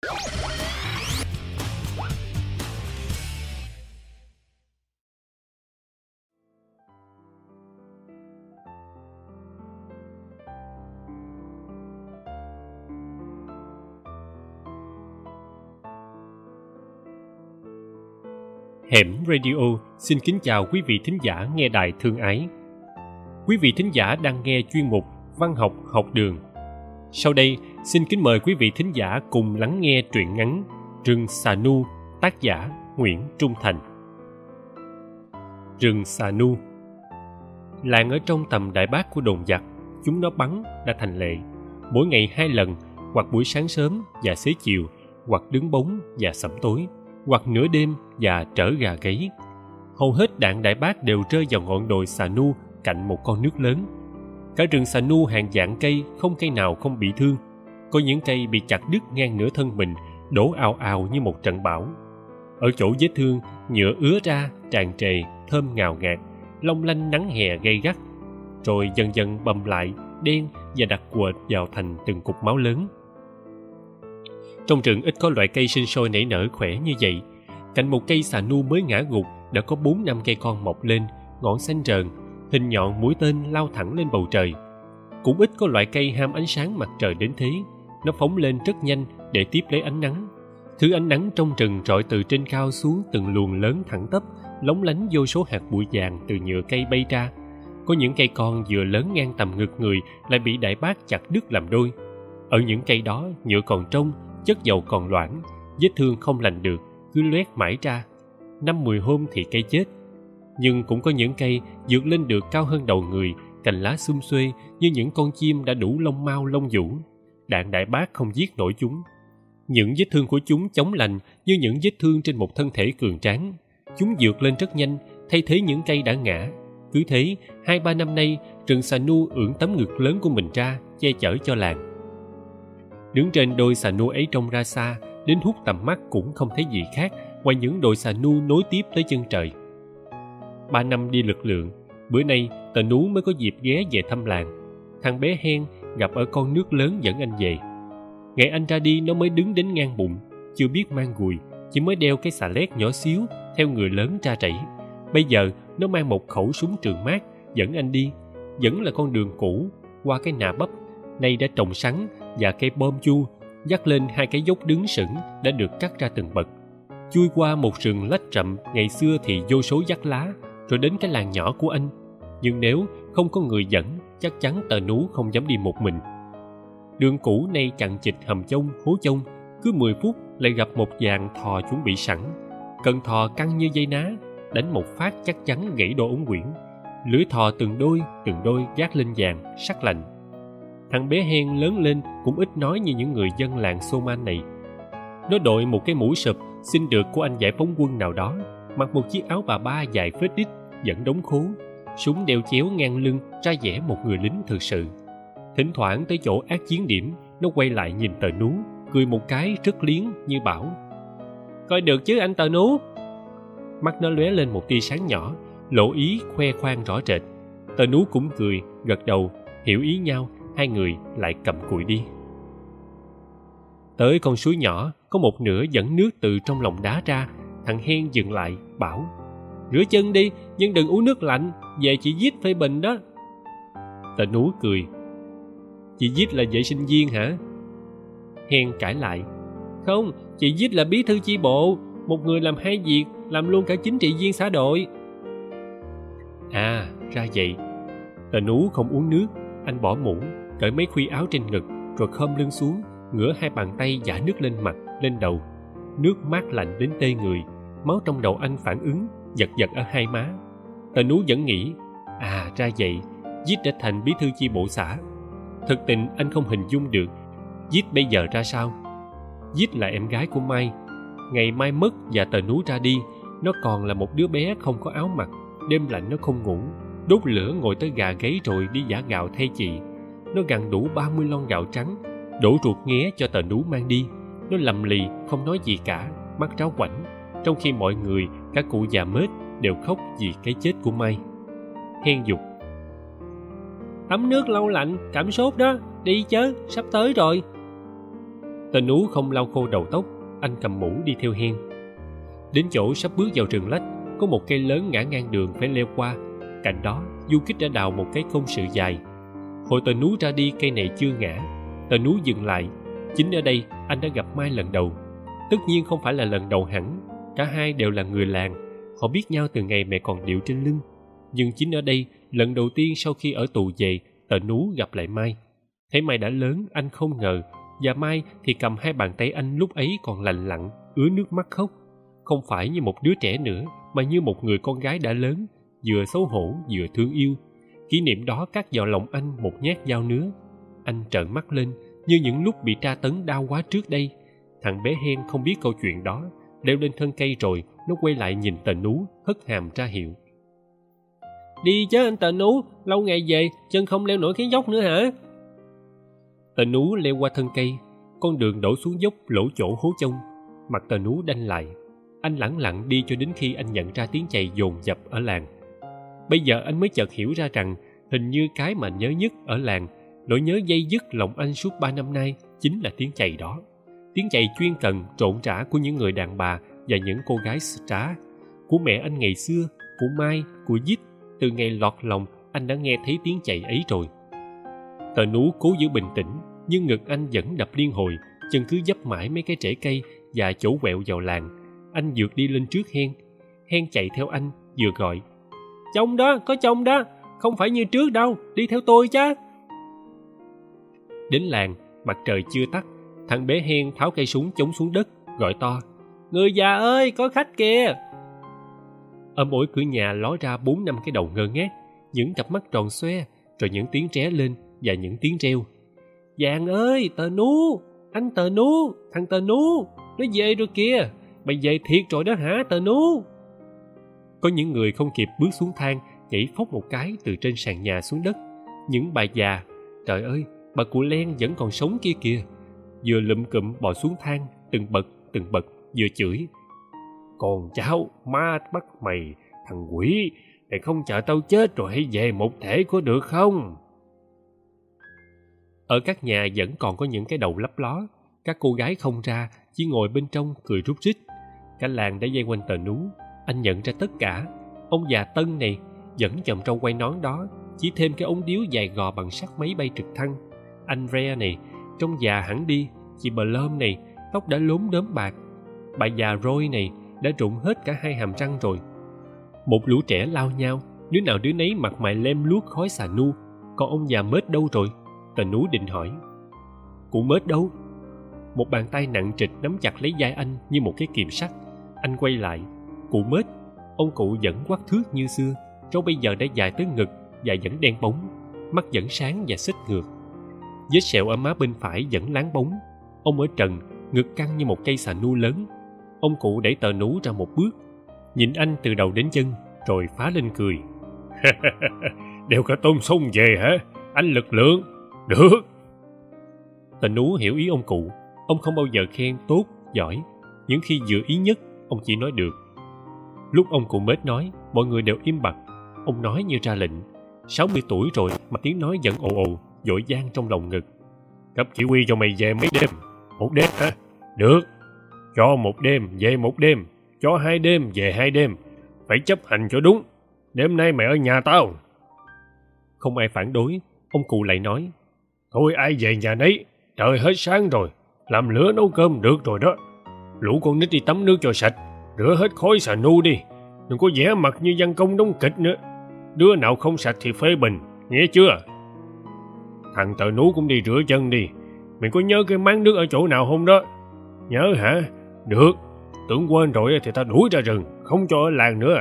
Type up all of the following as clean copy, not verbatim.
Hẻm Radio xin kính chào quý vị thính giả nghe đài thương ái. Quý vị thính giả đang nghe chuyên mục Văn học học đường. Sau đây, xin kính mời quý vị thính giả cùng lắng nghe truyện ngắn Rừng Xà Nu, tác giả Nguyễn Trung Thành. Rừng Xà Nu. Làng ở trong tầm đại bác của đồn giặc, chúng nó bắn đã thành lệ. Mỗi ngày 2 lần, hoặc buổi sáng sớm và xế chiều, hoặc đứng bóng và sẩm tối, hoặc nửa đêm và trở gà gáy. Hầu hết đạn đại bác đều rơi vào ngọn đồi Xà Nu cạnh một con nước lớn. Cả rừng Xà Nu hàng vạn cây, không cây nào không bị thương. Có những cây bị chặt đứt ngang nửa thân mình, đổ ào ào như một trận bão. Ở chỗ vết thương, nhựa ứa ra tràn trề, thơm ngào ngạt, long lanh nắng hè gay gắt, rồi dần dần bầm lại, đen và đặc quệt vào thành từng cục máu lớn. Trong rừng ít có loại cây sinh sôi nảy nở khỏe như vậy. Cạnh một cây Xà Nu mới ngã gục đã có 4-5 cây con mọc lên, ngọn xanh rờn, hình nhọn mũi tên lao thẳng lên bầu trời. Cũng ít có loại cây ham ánh sáng mặt trời đến thế. Nó phóng lên rất nhanh để tiếp lấy ánh nắng. Thứ ánh nắng trong rừng rọi từ trên cao xuống từng luồng lớn thẳng tắp, lóng lánh vô số hạt bụi vàng từ nhựa cây bay ra. Có những cây con vừa lớn ngang tầm ngực người lại bị đại bác chặt đứt làm đôi. Ở những cây đó, nhựa còn trong, chất dầu còn loãng, vết thương không lành được, cứ loét mãi ra. 5-10 hôm thì cây chết. Nhưng cũng có những cây vượt lên được cao hơn đầu người, cành lá sum xuê như những con chim đã đủ lông mao lông vũ. Đạn đại bác không giết nổi chúng. Những vết thương của chúng chóng lành như những vết thương trên một thân thể cường tráng. Chúng vượt lên rất nhanh, thay thế những cây đã ngã. Cứ thế, 2-3 năm nay, rừng Xà Nu ưỡn tấm ngực lớn của mình ra, che chở cho làng. Đứng trên đôi Xà Nu ấy trông ra xa, đến hút tầm mắt cũng không thấy gì khác ngoài những đồi Xà Nu nối tiếp tới chân trời. 3 năm đi lực lượng, bữa nay Tờ Nú mới có dịp ghé về thăm làng. Thằng bé Hen gặp ở con nước lớn dẫn anh về. Ngày anh ra đi nó mới đứng đến ngang bụng, chưa biết mang gùi, chỉ mới đeo cái xà lét nhỏ xíu theo người lớn tra trẩy. Bây giờ nó mang một khẩu súng trường mát dẫn anh đi, vẫn là con đường cũ qua cái nà bắp, nay đã trồng sắn và cây bom chu, dắt lên 2 cái dốc đứng sững đã được cắt ra từng bậc, chui qua một rừng lách rậm ngày xưa thì vô số dắt lá, rồi đến cái làng nhỏ của anh. Nhưng nếu không có người dẫn, chắc chắn Tờ Nú không dám đi một mình. Đường cũ nay chằng chịt hầm chông hố chông, cứ 10 phút lại gặp một dàn thò chuẩn bị sẵn. Cần thò căng như dây ná, đánh một phát chắc chắn gãy đôi ống quyển. Lưỡi thò từng đôi gác lên vàng sắc lạnh. Thằng bé Hen lớn lên cũng ít nói như những người dân làng Soman này. Nó đội một cái mũ sụp xin được của anh giải phóng quân nào đó, mặc một chiếc áo bà ba dài phết đít dẫn đống khố, súng đeo chéo ngang lưng ra vẻ một người lính thực sự. Thỉnh thoảng tới chỗ ác chiến điểm, nó quay lại nhìn Tờ Nú, cười một cái rất liếng như bảo: "Coi được chứ anh Tờ Nú." Mắt nó lóe lên một tia sáng nhỏ, lộ ý khoe khoang rõ rệt. Tờ Nú cũng cười, gật đầu, hiểu ý nhau. Hai người lại cầm cùi đi. Tới con suối nhỏ, có một nửa dẫn nước từ trong lòng đá ra. Thằng Hen dừng lại, bảo: "Rửa chân đi, nhưng đừng uống nước lạnh, về chị Dít phê bình đó." Tờ Nú cười: "Chị Dít là vệ sinh viên hả?" Hen cãi lại: "Không, chị Dít là bí thư chi bộ, một người làm 2 việc, làm luôn cả chính trị viên xã đội." À, ra vậy. Tờ Nú không uống nước. Anh bỏ mũ, cởi mấy khuy áo trên ngực, rồi khom lưng xuống, ngửa 2 bàn tay dả nước lên mặt, lên đầu. Nước mát lạnh đến tê người, máu trong đầu anh phản ứng, giật giật ở 2 má. Tờ Nú vẫn nghĩ: à ra vậy, Dít đã thành bí thư chi bộ xã. Thực tình anh không hình dung được Dít bây giờ ra sao. Dít là em gái của Mai. Ngày Mai mất và Tờ Nú ra đi, nó còn là một đứa bé không có áo mặc. Đêm lạnh nó không ngủ, đốt lửa ngồi tới gà gáy rồi đi giã gạo thay chị. Nó gặn đủ 30 lon gạo trắng, đổ ruột nghé cho Tờ Nú mang đi. Nó lầm lì không nói gì cả, mắt ráo quảnh, trong khi mọi người, cả cụ già mết, đều khóc vì cái chết của Mai. Hen dục: "Tắm nước lâu lạnh, cảm sốt đó, đi chớ, sắp tới rồi." Tờ Nú không lau khô đầu tóc, anh cầm mũ đi theo Hen. Đến chỗ sắp bước vào rừng lách, có một cây lớn ngã ngang đường phải leo qua. Cạnh đó, du kích đã đào một cái công sự dài. Hồi Tờ Nú ra đi, cây này chưa ngã. Tờ Nú dừng lại. Chính ở đây anh đã gặp Mai lần đầu. Tất nhiên không phải là lần đầu hẳn. Cả hai đều là người làng. Họ biết nhau từ ngày mẹ còn điệu trên lưng. Nhưng chính ở đây, lần đầu tiên sau khi ở tù về, Tờ Nú gặp lại Mai. Thấy Mai đã lớn, anh không ngờ. Và Mai thì cầm hai bàn tay anh lúc ấy còn lành lặn, ứa nước mắt khóc. Không phải như một đứa trẻ nữa, mà như một người con gái đã lớn, vừa xấu hổ vừa thương yêu. Kỷ niệm đó cắt vào lòng anh một nhát dao nứa. Anh trợn mắt lên như những lúc bị tra tấn đau quá trước đây. Thằng bé Hen không biết câu chuyện đó, leo lên thân cây rồi nó quay lại nhìn Tờ Nú, hất hàm ra hiệu. Đi chứ anh Tờ Nú, lâu ngày về chân không leo nổi cái dốc nữa hả? Tờ Nú leo qua thân cây. Con đường đổ xuống dốc lỗ chỗ hố chông. Mặt Tờ Nú đanh lại. Anh lẳng lặng đi cho đến khi anh nhận ra tiếng chày dồn dập ở làng. Bây giờ anh mới chợt hiểu ra rằng hình như cái mà nhớ nhất ở làng, nỗi nhớ dây dứt lòng anh suốt 3 năm nay chính là tiếng chày đó. Tiếng chày chuyên cần trộn rã của những người đàn bà và những cô gái trá. Của mẹ anh ngày xưa, của Mai, của Dít. Từ ngày lọt lòng anh đã nghe thấy tiếng chày ấy rồi. Tờ Nú cố giữ bình tĩnh, nhưng ngực anh vẫn đập liên hồi, chân cứ dấp mãi mấy cái rễ cây và chỗ quẹo vào làng. Anh vượt đi lên trước Hen. Hen chạy theo anh, vừa gọi. Chồng đó, có chồng đó, không phải như trước đâu, đi theo tôi chứ. Đến làng, mặt trời chưa tắt, thằng bé Hen tháo cây súng chống xuống đất, gọi to. Người già ơi, có khách kìa. Ở mỗi cửa nhà ló ra 4-5 cái đầu ngơ ngác, những cặp mắt tròn xoe, rồi những tiếng ré lên và những tiếng reo. Vàng ơi, Tờ Nú, anh Tờ Nú, thằng Tờ Nú, nó về rồi kìa, mày về thiệt rồi đó hả Tờ Nú? Có những người không kịp bước xuống thang, nhảy phóc một cái từ trên sàn nhà xuống đất. Những bà già, trời ơi, bà cụ Len vẫn còn sống kia kìa, vừa lụm cụm bò xuống thang, từng bậc, vừa chửi. Con cháu, ma bắt mày, thằng quỷ, mày không chờ tao chết rồi hãy về một thể có được không? Ở các nhà vẫn còn có những cái đầu lấp ló. Các cô gái không ra, chỉ ngồi bên trong cười rúc rích. Cả làng đã vây quanh Tờ Nú. Anh nhận ra tất cả. Ông già Tân này vẫn chòm râu quay nón đó, chỉ thêm cái ống điếu dài gò bằng sắt máy bay trực thăng. Anh Re này trông già hẳn đi. Chị Blom này tóc đã lốm đốm bạc. Bà già Roy này đã rụng hết cả hai hàm răng rồi. Một lũ trẻ lao nhau, đứa nào đứa nấy mặt mày lem luốc khói xà nu. Còn ông già Mết đâu rồi? Tờ Nú định hỏi. Cụ Mết đâu? Một bàn tay nặng trịch nắm chặt lấy vai anh như một cái kìm sắt. Anh quay lại. Cụ Mết. Ông cụ vẫn quắc thước như xưa, râu bây giờ đã dài tới ngực và vẫn đen bóng, mắt vẫn sáng và xích ngược. Vết sẹo ở má bên phải vẫn láng bóng. Ông ở trần, ngực căng như một cây xà nu lớn. Ông cụ đẩy Tờ Nú ra một bước, nhìn anh từ đầu đến chân, rồi phá lên cười. Đeo cả tôm sông về hả? Anh lực lượng. Được. Tờ Nú hiểu ý ông cụ. Ông không bao giờ khen tốt, giỏi. Những khi vừa ý nhất, ông chỉ nói được. Lúc ông cụ Mết nói, mọi người đều im bặt. Ông nói như ra lệnh. 60 tuổi rồi mà tiếng nói vẫn ồ ồ, dội vang trong lòng ngực. Cấp chỉ huy cho mày về mấy đêm. 1 đêm hả? Được. Cho 1 đêm về 1 đêm. Cho 2 đêm về 2 đêm. Phải chấp hành cho đúng. Đêm nay mày ở nhà tao. Không ai phản đối. Ông cụ lại nói. Thôi ai về nhà nấy. Trời hết sáng rồi. Làm lửa nấu cơm được rồi đó. Lũ con nít đi tắm nước cho sạch. Rửa hết khói xà nu đi. Đừng có vẽ mặt như văn công đóng kịch nữa. Đứa nào không sạch thì phê bình. Nghe chưa? Thằng Tờ Nú cũng đi rửa chân đi. Mày có nhớ cái máng nước ở chỗ nào không đó? Nhớ hả? Được. Tưởng quên rồi thì ta đuổi ra rừng, không cho ở làng nữa.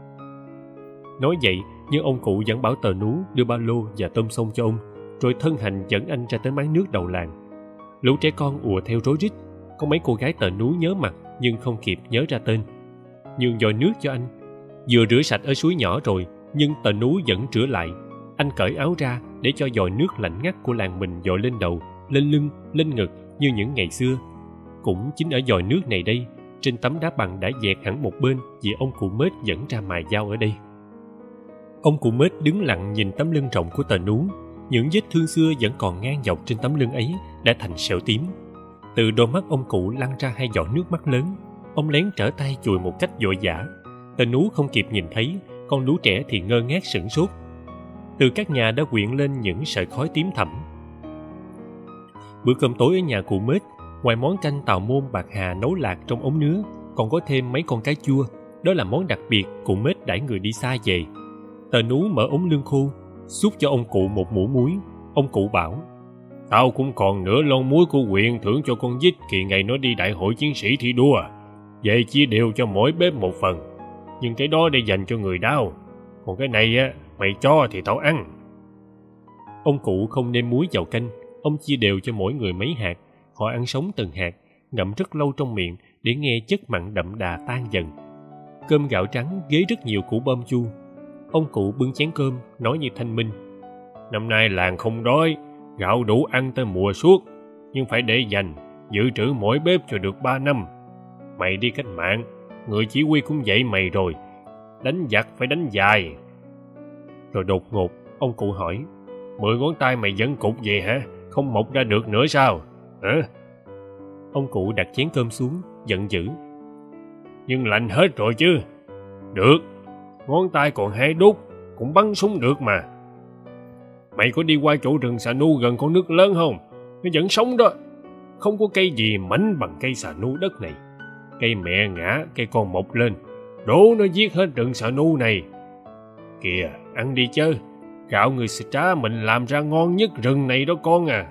Nói vậy, nhưng ông cụ vẫn bảo Tờ Nú đưa ba lô và tôm sông cho ông, rồi thân hành dẫn anh ra tới máng nước đầu làng. Lũ trẻ con ùa theo rối rít. Có mấy cô gái Tờ Nú nhớ mặt nhưng không kịp nhớ ra tên. Nhường vòi nước cho anh. Vừa rửa sạch ở suối nhỏ rồi, nhưng Tờ Nú vẫn rửa lại. Anh cởi áo ra để cho vòi nước lạnh ngắt của làng mình dội lên đầu, lên lưng, lên ngực như những ngày xưa. Cũng chính ở vòi nước này đây, trên tấm đá bằng đã dẹt hẳn một bên vì ông cụ Mết dẫn ra mài dao ở đây. Ông cụ Mết đứng lặng nhìn tấm lưng rộng của Tờ Nú. Những vết thương xưa vẫn còn ngang dọc trên tấm lưng ấy đã thành sẹo tím. Từ đôi mắt ông cụ lăn ra hai giọt nước mắt lớn. Ông lén trở tay chùi một cách vội vã. Tên Nú không kịp nhìn thấy, con lũ trẻ thì ngơ ngác sửng sốt. Từ các nhà đã quyện lên những sợi khói tím thẳm. Bữa cơm tối ở nhà cụ Mết, ngoài món canh tàu môn bạc hà nấu lạc trong ống nứa, còn có thêm mấy con cá chua. Đó là món đặc biệt cụ Mết đãi người đi xa về. Tờ Nú mở ống lương khô, xúc cho ông cụ một muỗng muối. Ông cụ bảo: "Tao cũng còn nửa lon muối của huyện thưởng cho con Dích kỳ ngày nó đi đại hội chiến sĩ thi đua. Về chia đều cho mỗi bếp một phần. Nhưng cái đó để dành cho người đau. Còn cái này á, mày cho thì tao ăn." Ông cụ không nêm muối vào canh. Ông chia đều cho mỗi người mấy hạt. Họ ăn sống từng hạt, ngậm rất lâu trong miệng để nghe chất mặn đậm đà tan dần. Cơm gạo trắng ghế rất nhiều củ bơm chu. Ông cụ bưng chén cơm, nói như thanh minh: "Năm nay làng không đói, gạo đủ ăn tới mùa suốt, nhưng phải để dành, dự trữ mỗi bếp cho được 3 năm. Mày đi cách mạng, người chỉ huy cũng dạy mày rồi, đánh giặc phải đánh dài." Rồi đột ngột, ông cụ hỏi: "10 ngón tay mày vẫn cục vậy hả? Không mọc ra được nữa sao? Hả?" Ông cụ đặt chén cơm xuống, giận dữ: "Nhưng lành hết rồi chứ." "Được, ngón tay còn 2 đốt, cũng bắn súng được mà. Mày có đi qua chỗ rừng xà nu gần con nước lớn không? Nó vẫn sống đó. Không có cây gì mảnh bằng cây xà nu đất này. Cây mẹ ngã, cây con mọc lên, đổ nó giết hết rừng xà nu này. Kìa, ăn đi chứ. Gạo người Stra mình làm ra ngon nhất rừng này đó con à."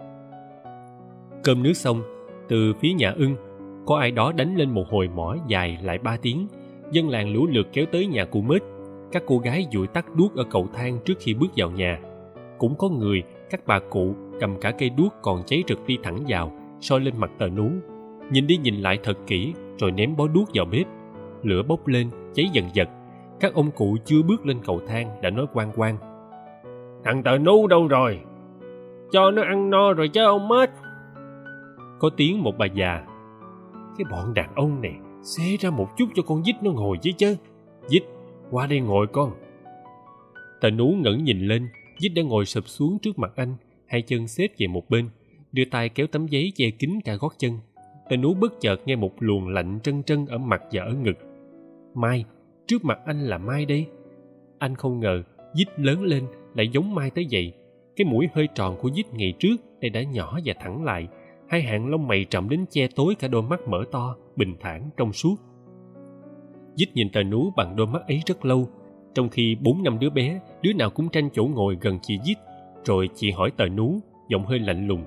Cơm nước xong, từ phía nhà Ưng, có ai đó đánh lên một hồi mõ dài lại 3 tiếng. Dân làng lũ lượt kéo tới nhà cụ Mết. Các cô gái dụi tắt đuốc ở cầu thang trước khi bước vào nhà. Cũng có người, các bà cụ, cầm cả cây đuốc còn cháy rực đi thẳng vào, soi lên mặt Tờ Nú. Nhìn đi nhìn lại thật kỹ, rồi ném bó đuốc vào bếp. Lửa bốc lên, cháy dần dật. Các ông cụ chưa bước lên cầu thang đã nói quang quang: "Thằng Tờ Nú đâu rồi? Cho nó ăn no rồi chứ ông Mết." Có tiếng một bà già: "Cái bọn đàn ông này, xê ra một chút cho con Dích nó ngồi chứ. Dích, qua đây ngồi con." Tờ Nú ngẩng nhìn lên. Dích đã ngồi sụp xuống trước mặt anh, hai chân xếp về một bên, đưa tay kéo tấm giấy che kín cả gót chân. Tờ Nú bất chợt nghe một luồng lạnh trân trân ở mặt và ở ngực. Mai, trước mặt anh là Mai đây. Anh không ngờ Dích lớn lên lại giống Mai tới vậy. Cái mũi hơi tròn của Dích ngày trước đây đã nhỏ và thẳng lại, hai hàng lông mày trầm đến che tối cả đôi mắt mở to, bình thản trong suốt. Dích nhìn Tờ Nú bằng đôi mắt ấy rất lâu, trong khi 4-5 đứa bé, đứa nào cũng tranh chỗ ngồi gần chị Dích. Rồi chị hỏi Tờ Nú, giọng hơi lạnh lùng: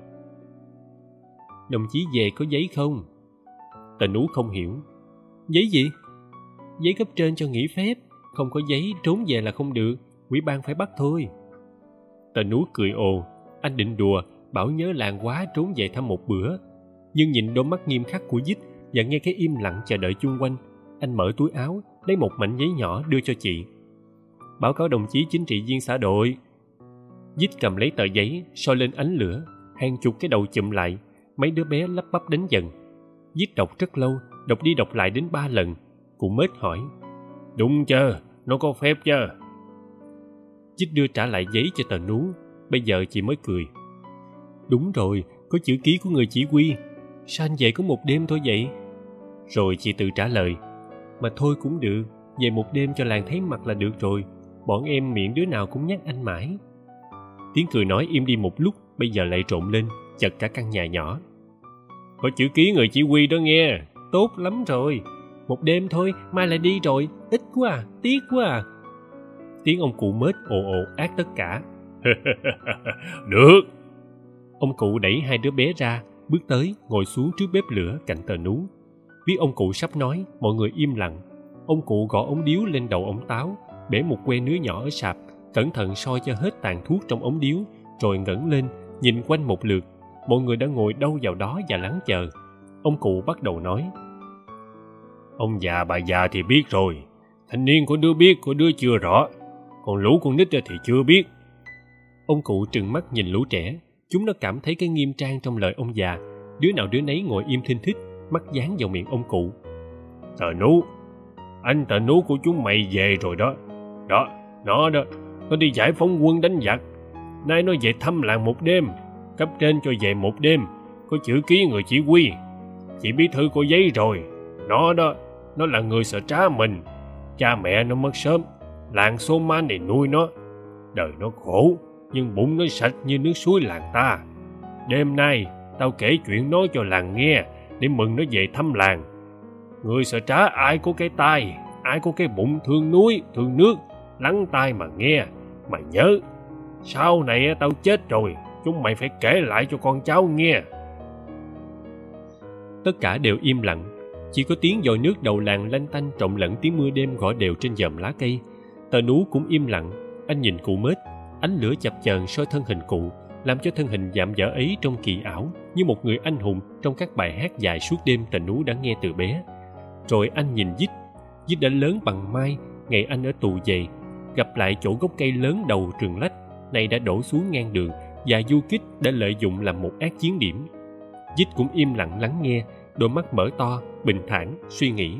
"Đồng chí về có giấy không?" Tờ Nú không hiểu. "Giấy gì?" "Giấy cấp trên cho nghỉ phép. Không có giấy trốn về là không được, ủy ban phải bắt thôi." Tờ Nú cười ồ. Anh định đùa, bảo nhớ làng quá trốn về thăm một bữa. Nhưng nhìn đôi mắt nghiêm khắc của Dích và nghe cái im lặng chờ đợi chung quanh, anh mở túi áo, lấy một mảnh giấy nhỏ đưa cho chị. "Báo cáo đồng chí chính trị viên xã đội." Dích cầm lấy tờ giấy, soi lên ánh lửa, hàng chục cái đầu chụm lại. Mấy đứa bé lắp bắp đánh dần. Dích đọc rất lâu, đọc đi đọc lại đến 3 lần. Cụ Mết hỏi: "Đúng chưa? Nó có phép chưa?" Dích đưa trả lại giấy cho Tờ Nú. Bây giờ chị mới cười: "Đúng rồi, có chữ ký của người chỉ huy. Sao anh về có một đêm thôi vậy?" Rồi chị tự trả lời: "Mà thôi cũng được, về một đêm cho làng thấy mặt là được rồi. Bọn em miệng đứa nào cũng nhắc anh mãi." Tiếng cười nói im đi một lúc, bây giờ lại trộn lên, chật cả căn nhà nhỏ. "Có chữ ký người chỉ huy đó nghe." "Tốt lắm rồi. Một đêm thôi, mai lại đi rồi. Ít quá à, tiếc quá à." Tiếng ông cụ Mết ồ ồ át tất cả. "Được." Ông cụ đẩy hai đứa bé ra, bước tới, ngồi xuống trước bếp lửa cạnh Tờ Nú. Biết ông cụ sắp nói, mọi người im lặng. Ông cụ gõ ống điếu lên đầu ống táo, bể một que nứa nhỏ ở sạp, cẩn thận soi cho hết tàn thuốc trong ống điếu, rồi ngẩng lên, nhìn quanh một lượt. Mọi người đã ngồi đâu vào đó và lắng chờ. Ông cụ bắt đầu nói: "Ông già bà già thì biết rồi. Thanh niên có đứa biết, có đứa chưa rõ. Còn lũ con nít thì chưa biết." Ông cụ trừng mắt nhìn lũ trẻ. Chúng nó cảm thấy cái nghiêm trang trong lời ông già. Đứa nào đứa nấy ngồi im thinh thích, mắt dán vào miệng ông cụ. "Tờ Nú, anh Tờ Nú của chúng mày về rồi đó. Nó đi giải phóng quân đánh giặc. Nay nó về thăm làng một đêm. Cấp trên cho về một đêm. có chữ ký người chỉ huy. Chị bí thư có giấy rồi. Nó đó, nó là người sợ trá mình. Cha mẹ nó mất sớm, làng số man này nuôi nó. Đời nó khổ, nhưng bụng nó sạch như nước suối làng ta. Đêm nay tao kể chuyện nó cho làng nghe, để mừng nó về thăm làng. Người sợ trá ai có cái tai, ai có cái bụng thương núi thương nước, lắng tai mà nghe. Mày nhớ, sau này tao chết rồi, chúng mày phải kể lại cho con cháu nghe. Tất cả đều im lặng, chỉ có tiếng dội nước đầu làng lanh tanh trộn lẫn tiếng mưa đêm gõ đều trên giòm lá cây. Tờ Nú cũng im lặng. Anh nhìn cụ Mết, ánh lửa chập chờn soi thân hình cụ, làm cho thân hình dạm dở ấy trông kỳ ảo như một người anh hùng trong các bài hát dài suốt đêm Tờ Nú đã nghe từ bé. Rồi anh nhìn Dích. Dích đã lớn bằng mai ngày anh ở tù về, gặp lại chỗ gốc cây lớn đầu Trường Lách này đã đổ xuống ngang đường, và du kích đã lợi dụng làm một ác chiến điểm. Dích cũng im lặng lắng nghe, đôi mắt mở to, bình thản, suy nghĩ.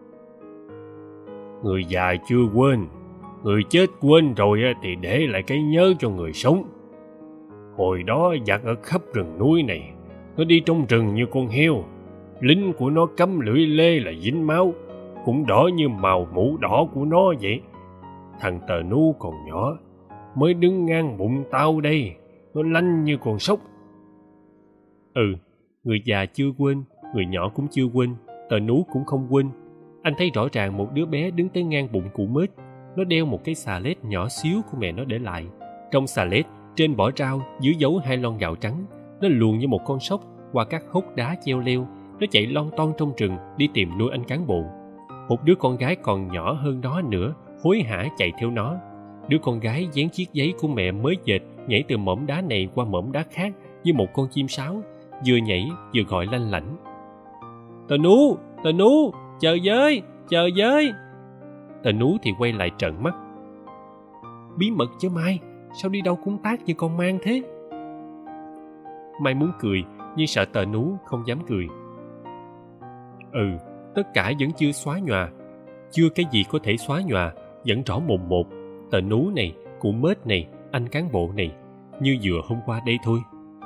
Người già chưa quên, người chết quên rồi thì để lại cái nhớ cho người sống. Hồi đó giặc ở khắp rừng núi này, nó đi trong rừng như con heo. Lính của nó cắm lưỡi lê là dính máu, cũng đỏ như màu mũ đỏ của nó vậy. Thằng Tờ Nú còn nhỏ, mới đứng ngang bụng tao đây, nó lanh như con sóc. Người già chưa quên, người nhỏ cũng chưa quên, Tờ Nú cũng không quên. Anh thấy rõ ràng một đứa bé đứng tới ngang bụng cụ Mết. Nó đeo một cái xà lét nhỏ xíu của mẹ nó để lại. Trong xà lét, trên vỏ rau dưới dấu 2 lon gạo trắng. Nó luồn như một con sóc qua các hốc đá treo leo. Nó chạy lon ton trong rừng đi tìm nuôi anh cán bộ. Một đứa con gái còn nhỏ hơn nó nữa hối hả chạy theo nó. Đứa con gái dán chiếc giấy của mẹ mới dệt, nhảy từ mỏm đá này qua mỏm đá khác như một con chim sáo, vừa nhảy vừa gọi lanh lảnh. Tờ Nú, chờ với. Tờ Nú thì quay lại trợn mắt. Bí mật chứ Mai, sao đi đâu cũng tác như con mang thế? Mai muốn cười, nhưng sợ Tờ Nú không dám cười. Tất cả vẫn chưa xóa nhòa. Chưa cái gì có thể xóa nhòa, vẫn rõ mồn một. Tờ Nú này, cụ Mết này, anh cán bộ này, như vừa hôm qua đây thôi.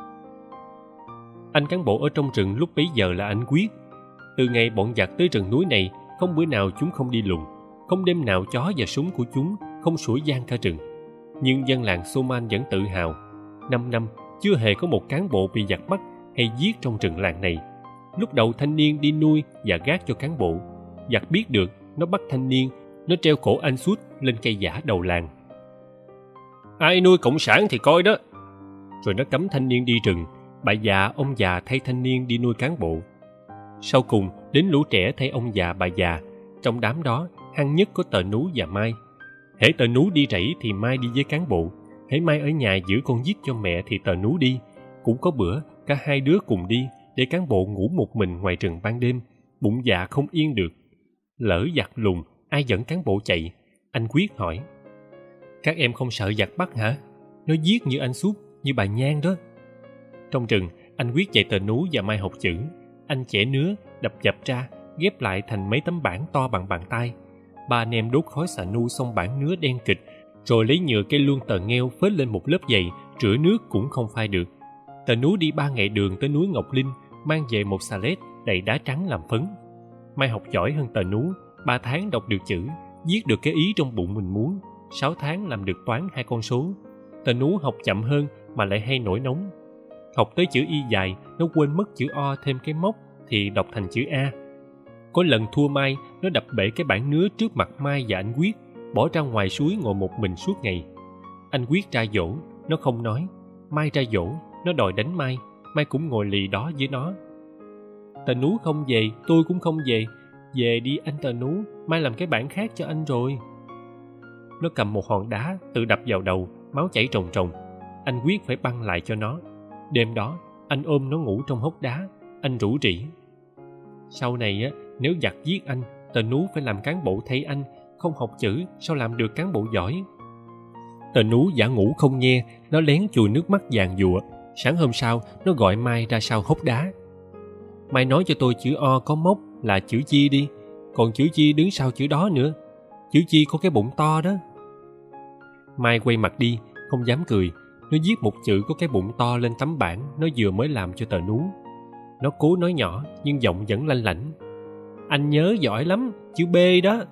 Anh cán bộ ở trong rừng lúc bấy giờ là anh Quyết. Từ ngày bọn giặc tới rừng núi này, không bữa nào chúng không đi lùng, không đêm nào chó và súng của chúng không sủa gian cả rừng. Nhưng dân làng Soman vẫn tự hào. 5 năm chưa hề có một cán bộ bị giặc bắt hay giết trong rừng làng này. Lúc đầu thanh niên đi nuôi và gác cho cán bộ. Giặc biết được, nó bắt thanh niên, nó treo cổ anh Sút lên cây giả đầu làng. Ai nuôi cộng sản thì coi đó. Rồi nó cấm thanh niên đi rừng. Bà già, ông già thay thanh niên đi nuôi cán bộ. Sau cùng đến lũ trẻ thay ông già, bà già. Trong đám đó, hăng nhất có Tờ Nú và Mai. Hễ Tờ Nú đi rẫy thì Mai đi với cán bộ. Hễ Mai ở nhà giữ con Dích cho mẹ thì Tờ Nú đi. Cũng có bữa cả hai đứa cùng đi, để cán bộ ngủ một mình ngoài rừng ban đêm, bụng dạ không yên được. Lỡ giặc lùng, ai dẫn cán bộ chạy? Anh Quyết hỏi. Các em không sợ giặc bắt hả? Nó giết như anh Sút, như bà Nhan đó. Trong rừng, anh Quyết dạy Tờ Nú và Mai học chữ. Anh chẻ nứa, đập dập ra, ghép lại thành mấy tấm bảng to bằng bàn tay. Ba anh em đốt khói xà nu xong bảng nứa đen kịch, rồi lấy nhựa cây luông tờ nghêu phết lên một lớp dày, rửa nước cũng không phai được. Tờ Nú đi 3 ngày đường tới núi Ngọc Linh, mang về một xà lét đầy đá trắng làm phấn. Mai học giỏi hơn Tờ Nú, 3 tháng đọc được chữ, viết được cái ý trong bụng mình muốn, 6 tháng làm được toán 2 con số. Tờ Nú học chậm hơn mà lại hay nổi nóng. Học tới chữ Y dài, nó quên mất chữ O thêm cái móc thì đọc thành chữ A. Có lần thua Mai, nó đập bể cái bảng nứa trước mặt Mai và anh Quyết, bỏ ra ngoài suối ngồi một mình suốt ngày. Anh Quyết ra dỗ, nó không nói. Mai ra dỗ, nó đòi đánh Mai. Mai cũng ngồi lì đó với nó. Tờ Nú không về, tôi cũng không về. Về đi anh Tờ Nú, Mai làm cái bảng khác cho anh rồi. Nó cầm một hòn đá tự đập vào đầu, máu chảy ròng ròng. Anh Quyết phải băng lại cho nó. Đêm đó, anh ôm nó ngủ trong hốc đá. Anh rủ rỉ. Sau này nếu giặc giết anh, Tờ Nú phải làm cán bộ thay anh. Không học chữ, sao làm được cán bộ giỏi? Tờ Nú giả ngủ không nghe, nó lén chùi nước mắt vàng dụa. Sáng hôm sau, nó gọi Mai ra sau hốc đá. Mai nói cho tôi chữ O có móc là chữ Chi đi, còn chữ Chi đứng sau chữ đó nữa. Chữ Chi có cái bụng to đó. Mai quay mặt đi, không dám cười. Nó viết một chữ có cái bụng to lên tấm bảng nó vừa mới làm cho Tờ Nú. Nó cố nói nhỏ nhưng giọng vẫn lanh lảnh. Anh nhớ giỏi lắm, chữ B đó.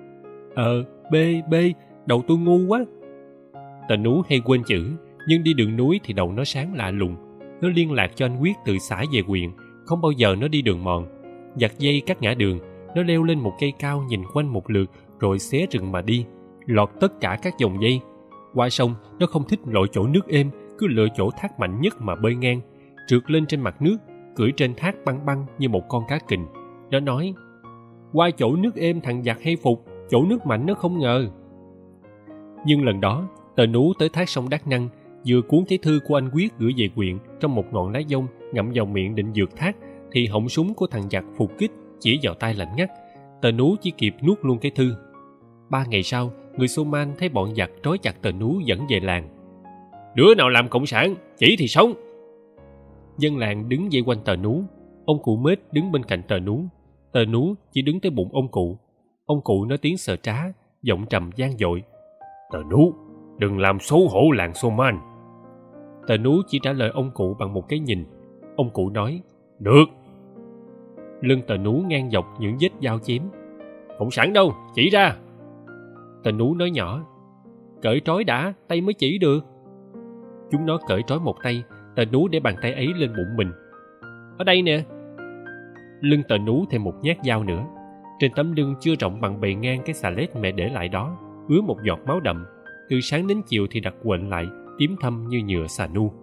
B, B, đầu tôi ngu quá. Tờ Nú hay quên chữ, nhưng đi đường núi thì đầu nó sáng lạ lùng. Nó liên lạc cho anh Quyết từ xã về huyện, không bao giờ nó đi đường mòn. Giật dây cắt ngã đường, nó leo lên một cây cao nhìn quanh một lượt rồi xé rừng mà đi, lọt tất cả các dòng dây. Qua sông, nó không thích lội chỗ nước êm, cứ lựa chỗ thác mạnh nhất mà bơi ngang, trượt lên trên mặt nước, cưỡi trên thác băng băng như một con cá kình. Nó nói, qua chỗ nước êm thằng giặc hay phục, chỗ nước mạnh nó không ngờ. Nhưng lần đó, Tờ Nú tới thác sông Đắc Năng, vừa cuốn cái thư của anh Quyết gửi về huyện trong một ngọn lá dông, ngậm vào miệng định vượt thác, thì họng súng của thằng giặc phục kích chỉ vào tai lạnh ngắt. Tờ Nú chỉ kịp nuốt luôn cái thư. 3 ngày sau, người Soman thấy bọn giặc trói chặt Tờ Nú dẫn về làng. Đứa nào làm cộng sản, chỉ thì sống. Dân làng đứng vây quanh Tờ Nú. Ông cụ Mết đứng bên cạnh Tờ Nú. Tờ Nú chỉ đứng tới bụng ông cụ. Ông cụ nói tiếng Sờ Trá, giọng trầm vang dội. Tờ Nú, đừng làm xấu hổ làng Soman. Tờ Nú chỉ trả lời ông cụ bằng một cái nhìn. Ông cụ nói, được. Lưng Tờ Nú ngang dọc những vết dao chém. Cộng sản đâu, chỉ ra. Tờ Nú nói nhỏ, cởi trói đã, tay mới chỉ được. Chúng nó cởi trói một tay. Tờ Nú để bàn tay ấy lên bụng mình. Ở đây nè. Lưng Tờ Nú thêm một nhát dao nữa. Trên tấm lưng chưa rộng bằng bề ngang cái xà lét mẹ để lại đó, ứa một giọt máu đậm. Từ sáng đến chiều thì đặc quện lại, tím thâm như nhựa xà nu.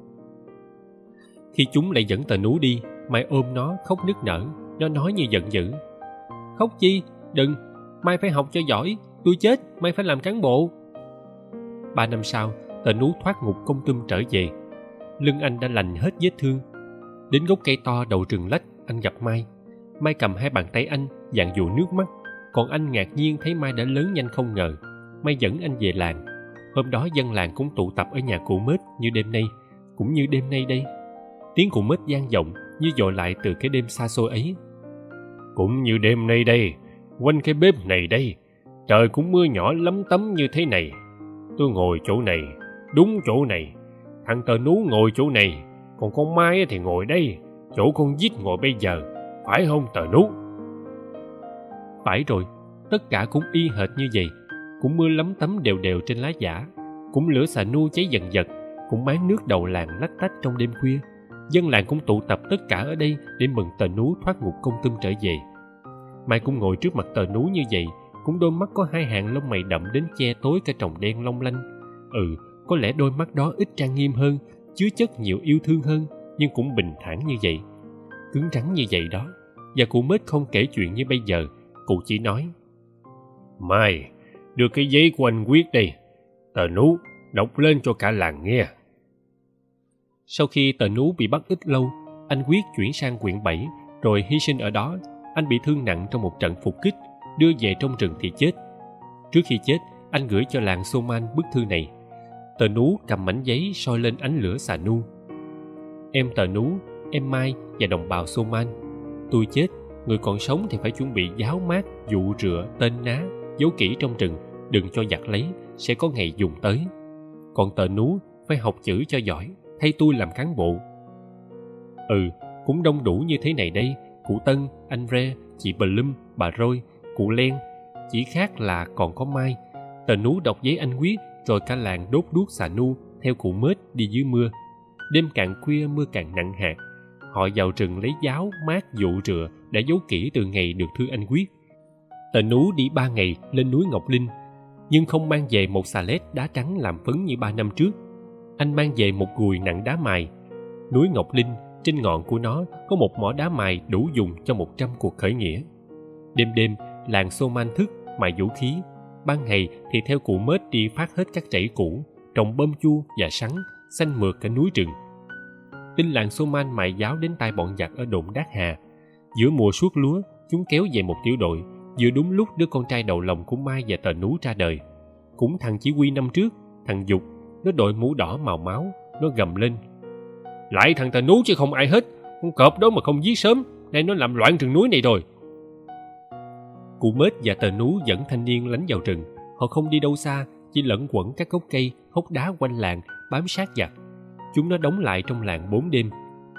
Khi chúng lại dẫn Tờ Nú đi, Mai ôm nó khóc nức nở. Nó nói như giận dữ. Khóc chi? Đừng. Mai phải học cho giỏi. Tôi chết, Mai phải làm cán bộ. 3 năm sau, Tờ Nú thoát ngục Kon Tum trở về. Lưng anh đã lành hết vết thương. Đến gốc cây to đầu rừng lách, anh gặp Mai. Mai cầm 2 bàn tay anh, dàn dụa nước mắt. Còn anh ngạc nhiên thấy Mai đã lớn nhanh không ngờ. Mai dẫn anh về làng. Hôm đó dân làng cũng tụ tập ở nhà cụ Mết như đêm nay, cũng như đêm nay đây. Tiếng cụ Mết vang vọng như dội lại từ cái đêm xa xôi ấy. Cũng như đêm nay đây, quanh cái bếp này đây, trời cũng mưa nhỏ lấm tấm như thế này. Tôi ngồi chỗ này, đúng chỗ này. Thằng Tờ Nú ngồi chỗ này, còn con Mai thì ngồi đây, chỗ con Vít ngồi bây giờ. Phải không Tờ Nú? Phải rồi, tất cả cũng y hệt như vậy. Cũng mưa lấm tấm đều đều trên lá giã, cũng lửa xà nu cháy dần dật, cũng máng nước đầu làng lách tách trong đêm khuya. Dân làng cũng tụ tập tất cả ở đây để mừng Tờ Nú thoát ngục Kon Tum trở về. Mai cũng ngồi trước mặt Tờ Nú như vậy, cũng đôi mắt có 2 hàng lông mày đậm đến che tối cả tròng đen long lanh. Có lẽ đôi mắt đó ít trang nghiêm hơn, chứa chất nhiều yêu thương hơn, nhưng cũng bình thản như vậy, cứng rắn như vậy đó. Và cụ Mết không kể chuyện như bây giờ. Cụ chỉ nói, Mai, đưa cái giấy của anh Quyết đây. Tờ Nú, đọc lên cho cả làng nghe. Sau khi Tờ Nú bị bắt ít lâu, anh Quyết chuyển sang huyện 7, rồi hy sinh ở đó. Anh bị thương nặng trong một trận phục kích, đưa về trong rừng thì chết. Trước khi chết, anh gửi cho làng Soman bức thư này. Tờ Nú cầm mảnh giấy soi lên ánh lửa xà nu. Em Tờ Nú, em Mai và đồng bào Soman, tôi chết, người còn sống thì phải chuẩn bị giáo mát, dụ rựa, tên ná, giấu kỹ trong rừng, đừng cho giặc lấy, sẽ có ngày dùng tới. Còn Tờ Nú phải học chữ cho giỏi, thay tôi làm cán bộ. Cũng đông đủ như thế này đây. Cụ Tân, anh Re, chị Blum, bà Rôi, cụ Len. Chỉ khác là còn có Mai. Tờ Nú đọc giấy anh Quyết, rồi cả làng đốt đuốc xà nu theo cụ Mết đi dưới mưa. Đêm càng khuya mưa càng nặng hạt. Họ vào rừng lấy giáo, mát, dụ rựa đã giấu kỹ từ ngày được thư anh Quyết. Tờ Nú đi 3 ngày lên núi Ngọc Linh, nhưng không mang về một xà lét đá trắng làm phấn như 3 năm trước. Anh mang về một gùi nặng đá mài. Núi Ngọc Linh, trên ngọn của nó có một mỏ đá mài đủ dùng cho 100 cuộc khởi nghĩa. Đêm đêm, làng Soman thức mài vũ khí. Ban ngày thì theo cụ Mết đi phát hết các rẫy cũ, trồng bơm chua và sắn, xanh mượt cả núi rừng. Tin làng Soman mài giáo đến tai bọn giặc ở đồn Đát Hà. Giữa mùa suốt lúa, chúng kéo về một tiểu đội, vừa đúng lúc đứa con trai đầu lòng của Mai và Tờ Nú ra đời. Cũng thằng chỉ huy năm trước, thằng Dục, nó đội mũ đỏ màu máu, nó gầm lên, lại thằng Tờ Nú chứ không ai hết, con cọp đó mà không giết sớm, nay nó làm loạn rừng núi này rồi. Cụ Mết và Tờ Nú dẫn thanh niên lánh vào rừng. Họ không đi đâu xa, chỉ lẫn quẩn các gốc cây, hốc đá quanh làng, bám sát giặc. Chúng nó đóng lại trong làng 4 đêm.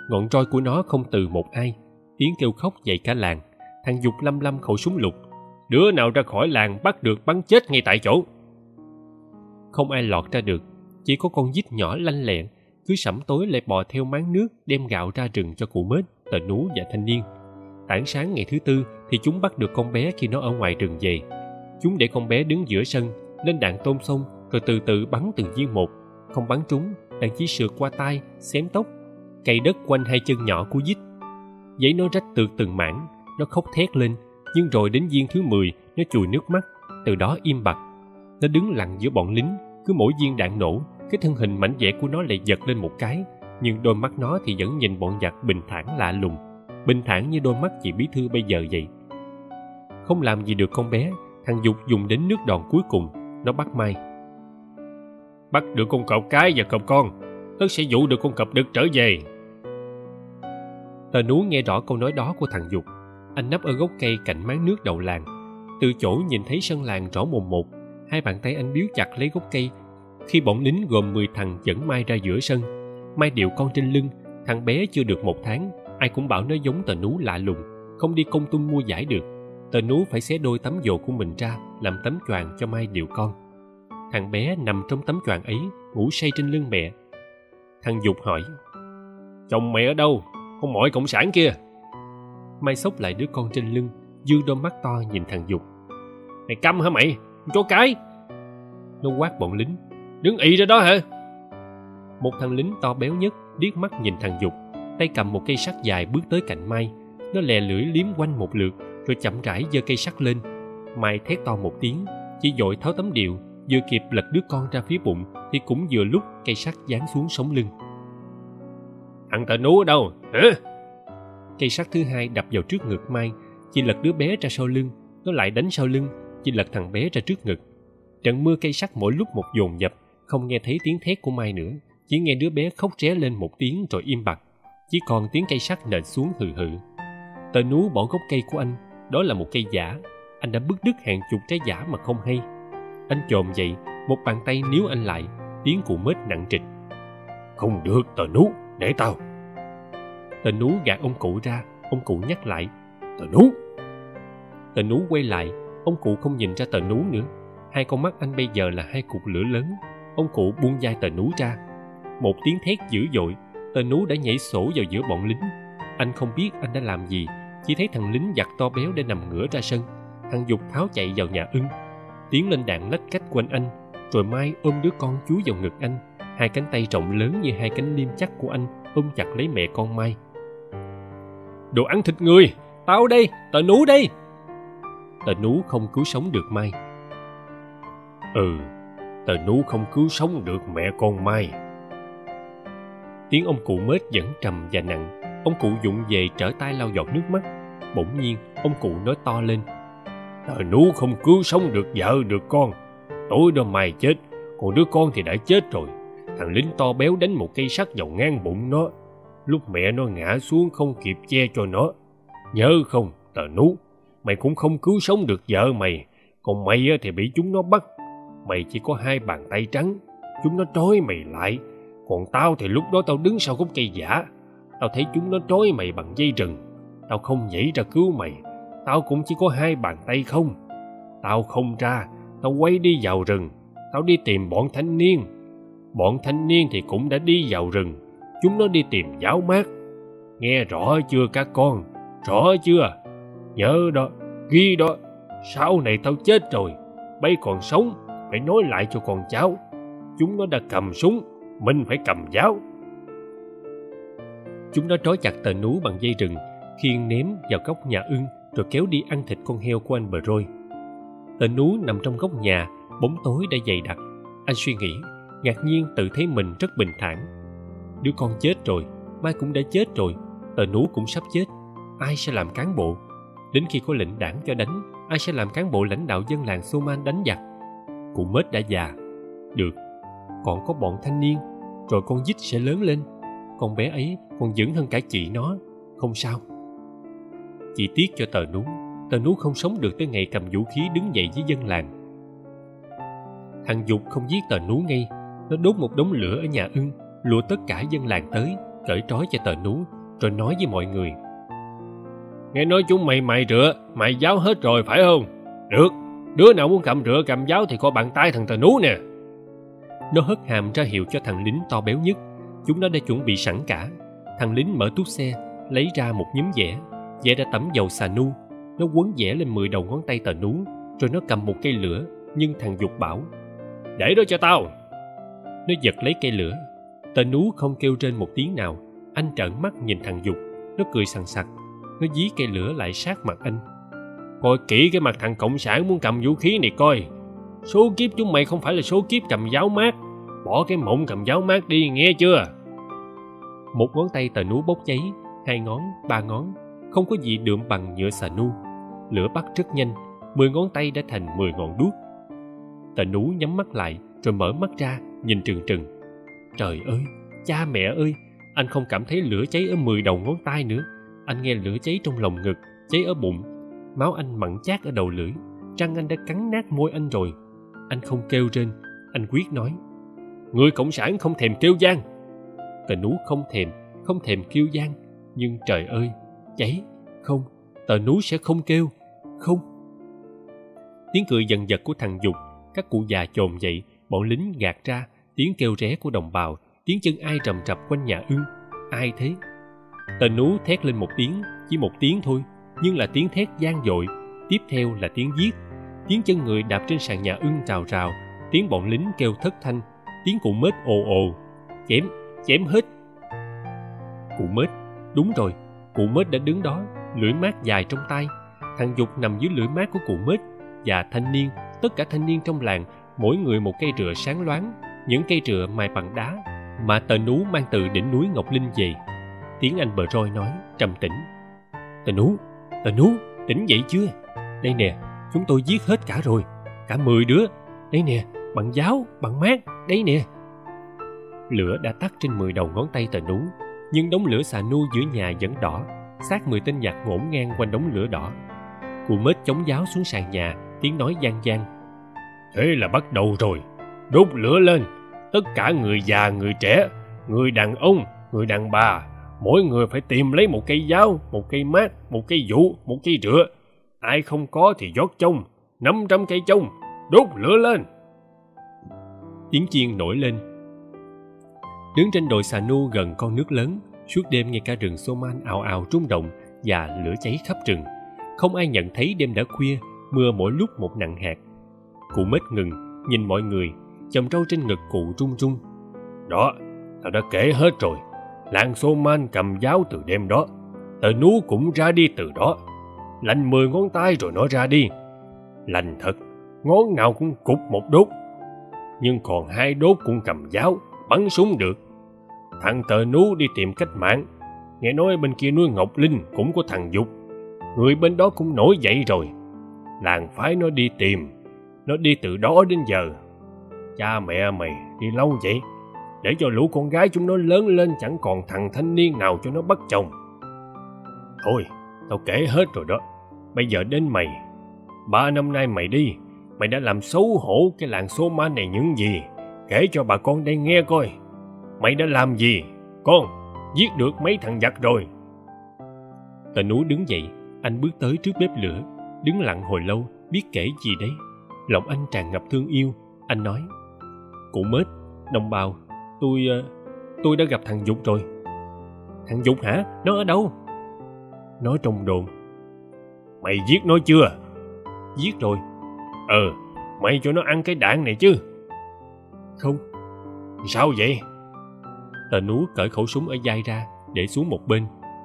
Ngọn roi của nó không từ một ai. Tiếng kêu khóc dậy cả làng. Thằng Dục lăm lăm khẩu súng lục. Đứa nào ra khỏi làng bắt được bắn chết ngay tại chỗ. Không ai lọt ra được. Chỉ có con vít nhỏ lanh lẹ cứ sẩm tối lại bò theo máng nước đem gạo ra rừng cho cụ Mết, Tờ Nú và thanh niên. Tảng sáng ngày thứ tư thì chúng bắt được con bé khi nó ở ngoài rừng về. Chúng để con bé đứng giữa sân, lên đạn tôm xong rồi từ từ bắn từng viên một. Không bắn trúng, đạn chỉ sượt qua tai, xém tóc, cày đất quanh hai chân nhỏ của vít. Giấy nó rách từ từng mảng, nó khóc thét lên, nhưng rồi đến viên thứ 10 nó chùi nước mắt, từ đó im bặt. Nó đứng lặng giữa bọn lính, cứ mỗi viên đạn nổ, cái thân hình mảnh dẻ của nó lại giật lên một cái, nhưng đôi mắt nó thì vẫn nhìn bọn giặc bình thản lạ lùng, bình thản như đôi mắt chị bí thư bây giờ vậy. Không làm gì được con bé, thằng Dục dùng đến nước đòn cuối cùng, nó bắt Mai. Bắt được con cọp cái và cọp con, tớ sẽ dụ được con cọp đực trở về. Tờ Nú nghe rõ câu nói đó của thằng Dục. Anh nấp ở gốc cây cạnh máng nước đầu làng, từ chỗ nhìn thấy sân làng rõ mồn một. Hai bàn tay anh biếu chặt lấy gốc cây khi bọn lính gồm 10 thằng dẫn Mai ra giữa sân. Mai điệu con trên lưng, thằng bé chưa được 1 tháng, ai cũng bảo nó giống Tờ Nú lạ lùng, không đi công tung mua giải được. Tờ Nú phải xé đôi tấm dồ của mình ra làm tấm choàng cho Mai điệu con. Thằng bé nằm trong tấm choàng ấy, ngủ say trên lưng mẹ. Thằng Dục hỏi: Chồng mẹ ở đâu? Con mỏi cộng sản kia. Mai xốc lại đứa con trên lưng, dương đôi mắt to nhìn thằng Dục. Mày câm hả mày? Chó cái! Nó quát bọn lính. Đứng ị ra đó hả? Một thằng lính to béo nhất điếc mắt nhìn thằng Dục, tay cầm một cây sắt dài bước tới cạnh Mai. Nó lè lưỡi liếm quanh một lượt rồi chậm rãi giơ cây sắt lên. Mai thét to một tiếng, chỉ vội tháo tấm điệu, vừa kịp lật đứa con ra phía bụng thì cũng vừa lúc cây sắt giáng xuống sống lưng. Thằng Tờ Nú ở đâu hả? Cây sắt thứ hai đập vào trước ngực Mai, chỉ lật đứa bé ra sau lưng. Nó lại đánh sau lưng, chỉ lật thằng bé ra trước ngực. Trận mưa cây sắt mỗi lúc một dồn dập, không nghe thấy tiếng thét của Mai nữa, chỉ nghe đứa bé khóc ré lên một tiếng rồi im bặt, chỉ còn tiếng cây sắt nện xuống hừ hừ. Tờ Nú bỏ gốc cây của anh, đó là một cây giả. Anh đã bứt đứt hàng chục trái giả mà không hay. Anh chồm dậy, một bàn tay níu anh lại, tiếng cụ Mết nặng trịch. Không được Tờ Nú, để tao. Tờ Nú gạt ông cụ ra, ông cụ nhắc lại. Tờ Nú. Tờ Nú quay lại, ông cụ không nhìn ra Tờ Nú nữa. Hai con mắt anh bây giờ là hai cục lửa lớn. Ông cụ buông vai Tờ Nú ra. Một tiếng thét dữ dội, Tờ Nú đã nhảy sổ vào giữa bọn lính. Anh không biết anh đã làm gì, chỉ thấy thằng lính giặc to béo đã nằm ngửa ra sân. Thằng Dục tháo chạy vào nhà ưng, tiến lên đạn lách cách quanh anh, rồi Mai ôm đứa con chúi vào ngực anh. Hai cánh tay rộng lớn như hai cánh liêm chắc của anh ôm chặt lấy mẹ con Mai. Đồ ăn thịt người, tao đây, Tờ Nú đây. Tờ Nú không cứu sống được Mai. Tờ Nú không cứu sống được mẹ con Mai. Tiếng ông cụ Mết vẫn trầm và nặng. Ông cụ vụng về trở tay lau giọt nước mắt. Bỗng nhiên ông cụ nói to lên. Tờ Nú không cứu sống được vợ được con. Tối đó Mai chết, còn đứa con thì đã chết rồi. Thằng lính to béo đánh một cây sắt vào ngang bụng nó. Lúc mẹ nó ngã xuống không kịp che cho nó. Nhớ không Tờ Nú, mày cũng không cứu sống được vợ mày. Còn mày thì bị chúng nó bắt. Mày chỉ có 2 bàn tay trắng, chúng nó trói mày lại. Còn tao thì lúc đó tao đứng sau gốc cây giả. Tao thấy chúng nó trói mày bằng dây rừng. Tao không nhảy ra cứu mày. Tao cũng chỉ có 2 bàn tay không. Tao không ra, tao quay đi vào rừng. Tao đi tìm bọn thanh niên. Bọn thanh niên thì cũng đã đi vào rừng. Chúng nó đi tìm giáo mát. Nghe rõ chưa các con? Rõ chưa? Nhớ đó, ghi đó. Sau này tao chết rồi, bây còn sống, phải nói lại cho con cháu. Chúng nó đã cầm súng, mình phải cầm giáo. Chúng nó trói chặt Tờ Nú bằng dây rừng, khiêng ném vào góc nhà ưng, rồi kéo đi ăn thịt con heo của anh Bờ Rôi. Tờ Nú nằm trong góc nhà, bóng tối đã dày đặc. Anh suy nghĩ, ngạc nhiên tự thấy mình rất bình thản. Đứa con chết rồi, Mai cũng đã chết rồi, Tờ Nú cũng sắp chết. Ai sẽ làm cán bộ? Đến khi có lệnh đảng cho đánh, ai sẽ làm cán bộ lãnh đạo dân làng Soman đánh giặc? Cụ Mết đã già. Được, còn có bọn thanh niên, rồi con Vít sẽ lớn lên. Con bé ấy còn dững hơn cả chị nó. Không sao. Chỉ tiếc cho Tờ Nú không sống được tới ngày cầm vũ khí đứng dậy với dân làng. Thằng Dục không giết Tờ Nú ngay. Nó đốt một đống lửa ở nhà ưng, lùa tất cả dân làng tới, cởi trói cho Tờ Nú, rồi nói với mọi người: Nghe nói chúng mày rửa, mày giáo hết rồi phải không? Được, đứa nào muốn cầm rửa cầm giáo thì coi bàn tay thằng Tờ Nú nè. Nó hất hàm ra hiệu cho thằng lính to béo nhất. Chúng nó đã chuẩn bị sẵn cả. Thằng lính mở túi xe, lấy ra một nhúm vẽ. Vẽ đã tẩm dầu xà nu. Nó quấn vẽ lên 10 đầu ngón tay Tờ Nú, rồi nó cầm một cây lửa, nhưng thằng Dục bảo: Để đó cho tao. Nó giật lấy cây lửa. Tờ Nú không kêu trên một tiếng nào. Anh trợn mắt nhìn thằng Dục. Nó cười sằng sặc. Nó dí cây lửa lại sát mặt anh. Coi kỹ cái mặt thằng cộng sản muốn cầm vũ khí này coi. Số kiếp chúng mày không phải là số kiếp cầm giáo mát. Bỏ cái mộng cầm giáo mát đi, nghe chưa? Một ngón tay Tờ Nú bốc cháy, 2 ngón, 3 ngón, không có gì đượm bằng nhựa xà nu. Lửa bắt rất nhanh, 10 ngón tay đã thành 10 ngọn đuốc. Tờ Nú nhắm mắt lại, rồi mở mắt ra, nhìn trừng trừng. Trời ơi, cha mẹ ơi, anh không cảm thấy lửa cháy ở 10 đầu ngón tay nữa. Anh nghe lửa cháy trong lồng ngực, cháy ở bụng. Máu anh mặn chát ở đầu lưỡi, răng anh đã cắn nát môi anh rồi. Anh không kêu rên, anh quyết nói: Người cộng sản không thèm kêu gian. Tờ Nú không thèm kêu gian. Nhưng trời ơi, cháy, không, Tờ Nú sẽ không kêu, không. Tiếng cười dần dật của thằng Dục, các cụ già chồm dậy, bọn lính gạt ra, tiếng kêu ré của đồng bào, tiếng chân ai rầm rập quanh nhà ưng. Ai thế? Tờ Nú thét lên một tiếng, chỉ một tiếng thôi, nhưng là tiếng thét vang dội. Tiếp theo là tiếng giết, tiếng chân người đạp trên sàn nhà ưng rào rào, tiếng bọn lính kêu thất thanh, tiếng cụ Mết ồ ồ: Chém hết. Cụ Mết, đúng rồi, cụ Mết đã đứng đó, lưỡi mát dài trong tay. Thằng Dục nằm dưới lưỡi mát của cụ Mết, và thanh niên, tất cả thanh niên trong làng, mỗi người một cây rựa sáng loáng, những cây rựa mài bằng đá mà Tờ Nú mang từ đỉnh núi Ngọc Linh về. Tiếng anh Bờ Roi nói trầm tĩnh: Tờ Nú, tỉnh dậy chưa? Đây nè, chúng tôi giết hết cả rồi, cả 10 đứa. Đây nè, bằng giáo, bằng mát, đây nè. Lửa đã tắt trên 10 đầu ngón tay Tờ Nú, nhưng đống lửa xà nu giữa nhà vẫn đỏ. Xác 10 tên giặc ngổn ngang quanh đống lửa đỏ. Cụ Mết chống giáo xuống sàn nhà, tiếng nói vang vang: Thế là bắt đầu rồi. Đốt lửa lên. Tất cả người già, người trẻ, người đàn ông, người đàn bà, mỗi người phải tìm lấy một cây giáo, một cây mát, một cây dụ, một cây rựa. Ai không có thì giót chông, 500 cây chông. Đốt lửa lên. Tiếng chiên nổi lên. Đứng trên đồi xà nu gần con nước lớn, suốt đêm nghe cả rừng Soman ào ào rung động và lửa cháy khắp rừng. Không ai nhận thấy đêm đã khuya, mưa mỗi lúc một nặng hạt. Cụ Mết ngừng, nhìn mọi người, chòm râu trên ngực cụ run run. Đó, tao đã kể hết rồi. Làng Soman cầm giáo từ đêm đó. Tờ Nú cũng ra đi từ đó. Lành 10 ngón tay rồi nó ra đi. Lành thật, ngón nào cũng cục một đốt. Nhưng còn 2 đốt cũng cầm giáo, bắn súng được. Thằng Tờ Nú đi tìm cách mạng. Nghe nói bên kia núi Ngọc Linh cũng có thằng Dục. Người bên đó cũng nổi dậy rồi. Làng phái nó đi tìm. Nó đi từ đó đến giờ. Cha mẹ mày đi lâu vậy, để cho lũ con gái chúng nó lớn lên chẳng còn thằng thanh niên nào cho nó bắt chồng. Thôi, tao kể hết rồi đó. Bây giờ đến mày. 3 năm nay mày đi, mày đã làm xấu hổ cái làng Soman này những gì? Kể cho bà con đây nghe coi. Mày đã làm gì? Con, giết được mấy thằng giặc rồi. Tờ Nú đứng dậy, anh bước tới trước bếp lửa, đứng lặng hồi lâu, biết kể gì đấy. Lòng anh tràn ngập thương yêu. Anh nói: Cụ Mết, đồng bào, tôi đã gặp thằng Dục rồi. Thằng Dục hả? Nó ở đâu? Nó trong đồn. Mày giết nó chưa? Giết rồi. Mày cho nó ăn cái đạn này chứ? Không. Sao vậy? Tờ Nú cởi khẩu súng ở vai ra, để xuống một bên.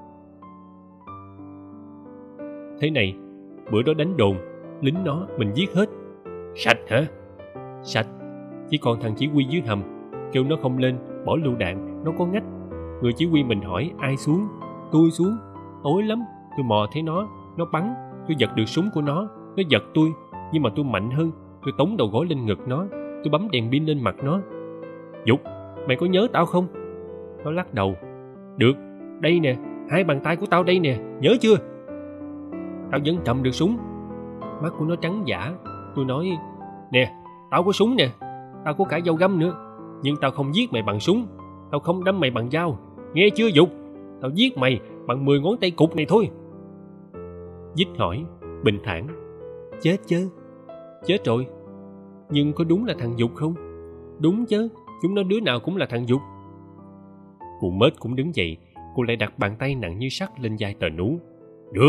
Thế này, bữa đó đánh đồn, lính nó mình giết hết. Sạch hả? Sạch. Chỉ còn thằng chỉ huy dưới hầm, kêu nó không lên, bỏ lựu đạn, nó có ngách. Người chỉ huy mình hỏi ai xuống, tôi xuống. Tối lắm, tôi mò thấy nó bắn, tôi giật được súng của nó giật tôi, nhưng mà tôi mạnh hơn, tôi tống đầu gối lên ngực nó, tôi bấm đèn pin lên mặt nó. Dục, mày có nhớ tao không? Nó lắc đầu. Được, đây nè, 2 bàn tay của tao đây nè, nhớ chưa? Tao vẫn cầm được súng. Mắt của nó trắng dã. Tôi nói: Nè, tao có súng nè, tao có cả dao găm nữa, nhưng tao không giết mày bằng súng, tao không đâm mày bằng dao, nghe chưa Dục? Tao giết mày bằng 10 ngón tay cụt này thôi. Dích hỏi, bình thản. Chết chứ? Chết rồi. Nhưng có đúng là thằng Dục không? Đúng chứ, chúng nó đứa nào cũng là thằng Dục. Cụ Mết cũng đứng dậy. Cô lại đặt bàn tay nặng như sắt lên vai Tờ Nú. Được.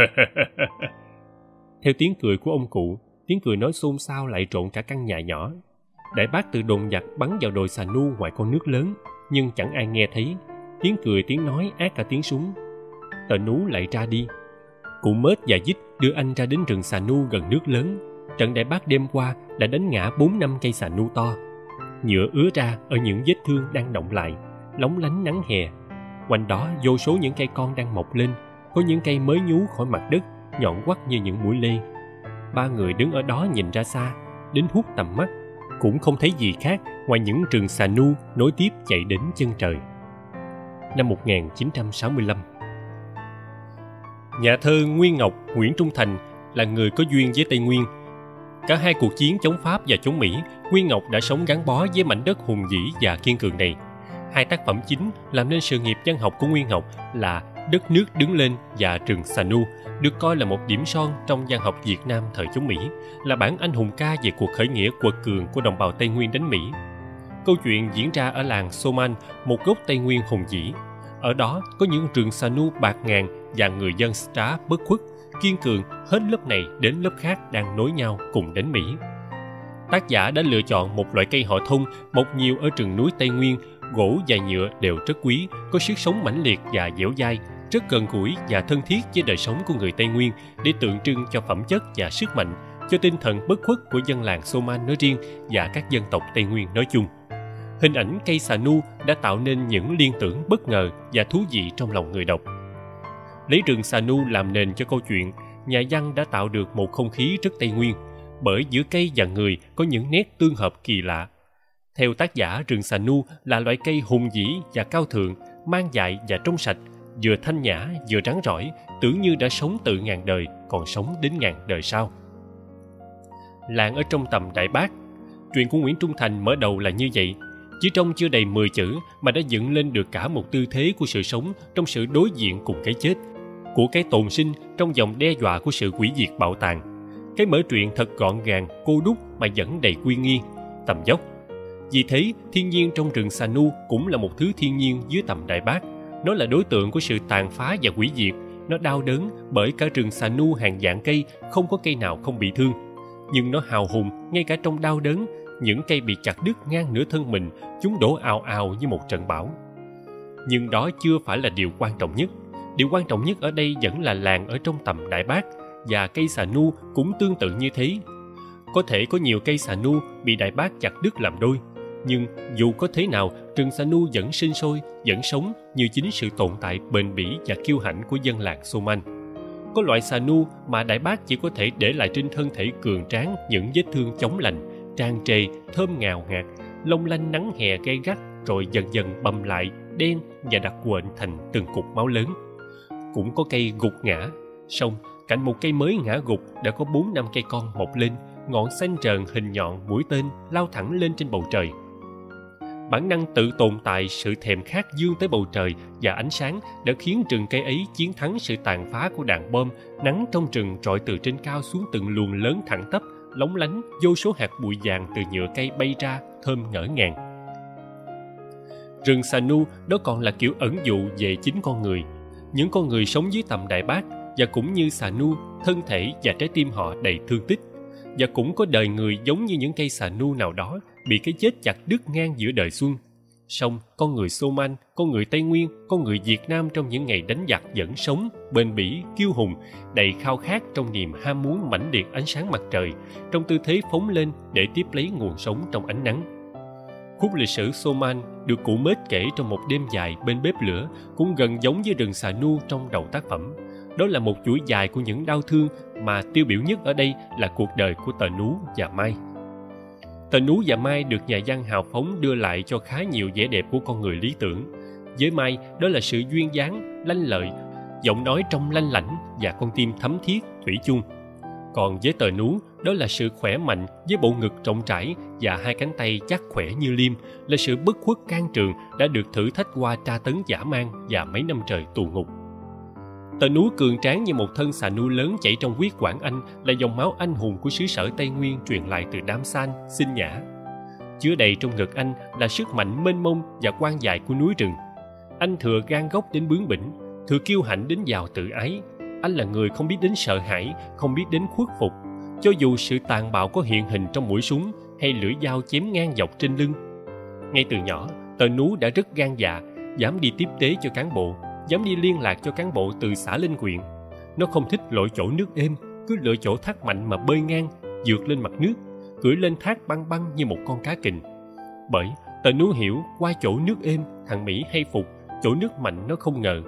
Theo tiếng cười của ông cụ, tiếng cười nói xôn xao lại trộn cả căn nhà nhỏ. Đại bác từ đồn giặc bắn vào đồi Xà Nu ngoài con nước lớn, nhưng chẳng ai nghe thấy. Tiếng cười tiếng nói át cả tiếng súng. Tờ Nú lại ra đi. Cụ Mết và Dích đưa anh ra đến rừng Xà Nu gần nước lớn. Trận đại bác đêm qua đã đánh ngã 4-5 cây Xà Nu to. Nhựa ứa ra ở những vết thương đang động lại, lóng lánh nắng hè. Quanh đó vô số những cây con đang mọc lên, có những cây mới nhú khỏi mặt đất, nhọn quắt như những mũi lê. Ba người đứng ở đó nhìn ra xa, đến hút tầm mắt, cũng không thấy gì khác ngoài những rừng Xà Nu nối tiếp chạy đến chân trời. Năm 1965, nhà thơ Nguyên Ngọc Nguyễn Trung Thành là người có duyên với Tây Nguyên. Cả hai cuộc chiến chống Pháp và chống Mỹ, Nguyên Ngọc đã sống gắn bó với mảnh đất hùng vĩ và kiên cường này. Hai tác phẩm chính làm nên sự nghiệp văn học của Nguyên Ngọc là Đất nước đứng lên và Rừng Xà Nu, được coi là một điểm son trong văn học Việt Nam thời chống Mỹ, là bản anh hùng ca về cuộc khởi nghĩa quật cường của đồng bào Tây Nguyên đánh Mỹ. Câu chuyện diễn ra ở làng Soman, một gốc Tây Nguyên hùng vĩ. Ở đó có những rừng Xà Nu bạt ngàn và người dân Star bất khuất, kiên cường hết lớp này đến lớp khác đang nối nhau cùng đánh Mỹ. Tác giả đã lựa chọn một loại cây họ thông mọc nhiều ở rừng núi Tây Nguyên. Gỗ và nhựa đều rất quý, có sức sống mãnh liệt và dẻo dai, rất gần gũi và thân thiết với đời sống của người Tây Nguyên, để tượng trưng cho phẩm chất và sức mạnh, cho tinh thần bất khuất của dân làng Soman nói riêng và các dân tộc Tây Nguyên nói chung. Hình ảnh cây Xà Nu đã tạo nên những liên tưởng bất ngờ và thú vị trong lòng người đọc. Lấy rừng Xà Nu làm nền cho câu chuyện, nhà văn đã tạo được một không khí rất Tây Nguyên, bởi giữa cây và người có những nét tương hợp kỳ lạ. Theo tác giả, rừng Xà Nu là loại cây hùng vĩ và cao thượng, mang dại và trong sạch, vừa thanh nhã vừa rắn rỏi, tưởng như đã sống từ ngàn đời, còn sống đến ngàn đời sau. Làng ở trong tầm Đại Bác. Truyện của Nguyễn Trung Thành mở đầu là như vậy. Chỉ trong chưa đầy 10 chữ mà đã dựng lên được cả một tư thế của sự sống trong sự đối diện cùng cái chết, của cái tồn sinh trong dòng đe dọa của sự hủy diệt bạo tàn. Cái mở truyện thật gọn gàng, cô đúc mà vẫn đầy uy nghi, tầm dốc. Vì thế, thiên nhiên trong rừng Xà Nu cũng là một thứ thiên nhiên dưới tầm Đại Bác. Nó là đối tượng của sự tàn phá và hủy diệt. Nó đau đớn bởi cả rừng Xà Nu hàng vạn cây, không có cây nào không bị thương. Nhưng nó hào hùng ngay cả trong đau đớn. Những cây bị chặt đứt ngang nửa thân mình, chúng đổ ào ào như một trận bão. Nhưng đó chưa phải là điều quan trọng nhất. Điều quan trọng nhất ở đây vẫn là làng ở trong tầm Đại Bác, và cây Xà Nu cũng tương tự như thế. Có thể có nhiều cây Xà Nu bị Đại Bác chặt đứt làm đôi, nhưng dù có thế nào, rừng Xà Nu vẫn sinh sôi, vẫn sống như chính sự tồn tại bền bỉ và kiêu hãnh của dân làng Soman. Có loại Xà Nu mà Đại Bác chỉ có thể để lại trên thân thể cường tráng những vết thương chóng lành, tràn trề, thơm ngào ngạt, long lanh nắng hè gay gắt, rồi dần dần bầm lại, đen và đặc quện thành từng cục máu lớn. Cũng có cây gục ngã, song cạnh một cây mới ngã gục đã có 4-5 cây con mọc lên, ngọn xanh trờn hình nhọn mũi tên lao thẳng lên trên bầu trời. Bản năng tự tồn tại, sự thèm khát vươn tới bầu trời và ánh sáng đã khiến rừng cây ấy chiến thắng sự tàn phá của đạn bom. Nắng trong rừng rọi từ trên cao xuống từng luồng lớn thẳng tắp, lóng lánh, vô số hạt bụi vàng từ nhựa cây bay ra, thơm ngỡ ngàng. Rừng Xà Nu đó còn là kiểu ẩn dụ về chính con người. Những con người sống dưới tầm Đại Bác, và cũng như Xà Nu, thân thể và trái tim họ đầy thương tích. Và cũng có đời người giống như những cây Xà Nu nào đó bị cái chết chặt đứt ngang giữa đời xuân. Song con người Soman, con người Tây Nguyên, con người Việt Nam trong những ngày đánh giặc vẫn sống, bền bỉ, kiêu hùng, đầy khao khát trong niềm ham muốn mãnh liệt ánh sáng mặt trời, trong tư thế phóng lên để tiếp lấy nguồn sống trong ánh nắng. Khúc lịch sử Soman được cụ Mết kể trong một đêm dài bên bếp lửa cũng gần giống với rừng Xà Nu trong đầu tác phẩm. Đó là một chuỗi dài của những đau thương mà tiêu biểu nhất ở đây là cuộc đời của Tờ Nú và Mai. Tờ Nú và Mai được nhà văn hào phóng đưa lại cho khá nhiều vẻ đẹp của con người lý tưởng. Với Mai, đó là sự duyên dáng, lanh lợi, giọng nói trong lanh lảnh và con tim thấm thiết, thủy chung. Còn với Tờ Nú, đó là sự khỏe mạnh với bộ ngực rộng trải và hai cánh tay chắc khỏe như liêm, là sự bất khuất can trường đã được thử thách qua tra tấn dã man và mấy năm trời tù ngục. Tờ Nú cường tráng như một thân xà nu lớn chảy trong huyết quản anh, là dòng máu anh hùng của xứ sở Tây Nguyên truyền lại từ đám San, Xin Nhã. Chứa đầy trong ngực anh là sức mạnh mênh mông và quan dài của núi rừng. Anh thừa gan góc đến bướng bỉnh, thừa kiêu hãnh đến giàu tự ái. Anh là người không biết đến sợ hãi, không biết đến khuất phục, cho dù sự tàn bạo có hiện hình trong mũi súng hay lưỡi dao chém ngang dọc trên lưng. Ngay từ nhỏ, Tờ Nú đã rất gan dạ, dám đi tiếp tế cho cán bộ, dám đi liên lạc cho cán bộ từ xã lên huyện. Nó không thích lội chỗ nước êm, cứ lựa chỗ thác mạnh mà bơi ngang, vượt lên mặt nước, cưỡi lên thác băng băng như một con cá kình. Bởi Tờ Nú hiểu qua chỗ nước êm, thằng Mỹ hay phục, chỗ nước mạnh nó không ngờ.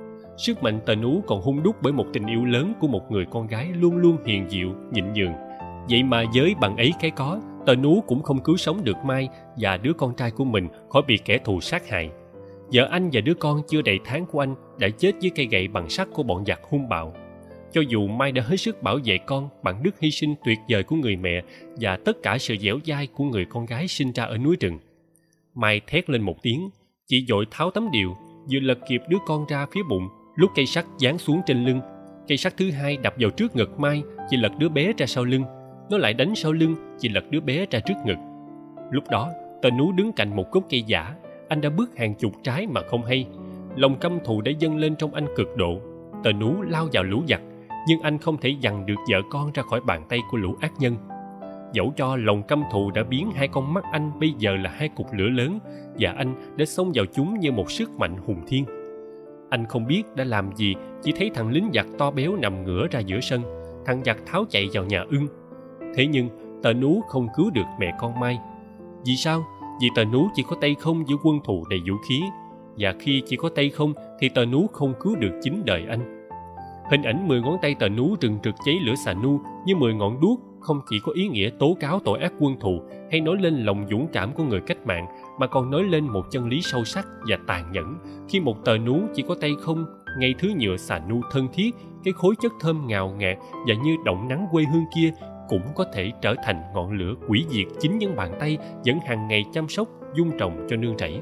Sức mạnh Tờ Nú còn hung đúc bởi một tình yêu lớn của một người con gái luôn luôn hiền dịu, nhịn nhường. Vậy mà với bằng ấy cái có, Tờ Nú cũng không cứu sống được Mai và đứa con trai của mình khỏi bị kẻ thù sát hại. Vợ anh và đứa con chưa đầy tháng của anh đã chết dưới cây gậy bằng sắt của bọn giặc hung bạo. Cho dù Mai đã hết sức bảo vệ con bằng đức hy sinh tuyệt vời của người mẹ và tất cả sự dẻo dai của người con gái sinh ra ở núi rừng. Mai thét lên một tiếng, chị vội tháo tấm điều, vừa lật kịp đứa con ra phía bụng, lúc cây sắt giáng xuống trên lưng. Cây sắt thứ hai đập vào trước ngực Mai, chị lật đứa bé ra sau lưng. Nó lại đánh sau lưng, chị lật đứa bé ra trước ngực. Lúc đó, Tờ Nú đứng cạnh một gốc cây giả. Anh đã bước hàng chục trái mà không hay. Lòng căm thù đã dâng lên trong anh cực độ. Tờ Nú lao vào lũ giặc, nhưng anh không thể dằn được vợ con ra khỏi bàn tay của lũ ác nhân. Dẫu cho lòng căm thù đã biến hai con mắt anh bây giờ là hai cục lửa lớn, và anh đã xông vào chúng như một sức mạnh hùng thiên. Anh không biết đã làm gì, chỉ thấy thằng lính giặc to béo nằm ngửa ra giữa sân. Thằng giặc tháo chạy vào nhà ưng. Thế nhưng Tờ Nú không cứu được mẹ con Mai. Vì sao? Vì Tờ Nú chỉ có tay không giữa quân thù đầy vũ khí, và khi chỉ có tay không thì Tờ Nú không cứu được chính đời anh. Hình ảnh 10 ngón tay Tờ Nú rừng rực cháy lửa xà nu như 10 ngọn đuốc không chỉ có ý nghĩa tố cáo tội ác quân thù hay nói lên lòng dũng cảm của người cách mạng, mà còn nói lên một chân lý sâu sắc và tàn nhẫn khi một Tờ Nú chỉ có tay không, ngay thứ nhựa xà nu thân thiết, cái khối chất thơm ngào ngạt và như động nắng quê hương kia cũng có thể trở thành ngọn lửa hủy diệt chính những bàn tay vẫn hàng ngày chăm sóc dung trồng cho nương rẫy.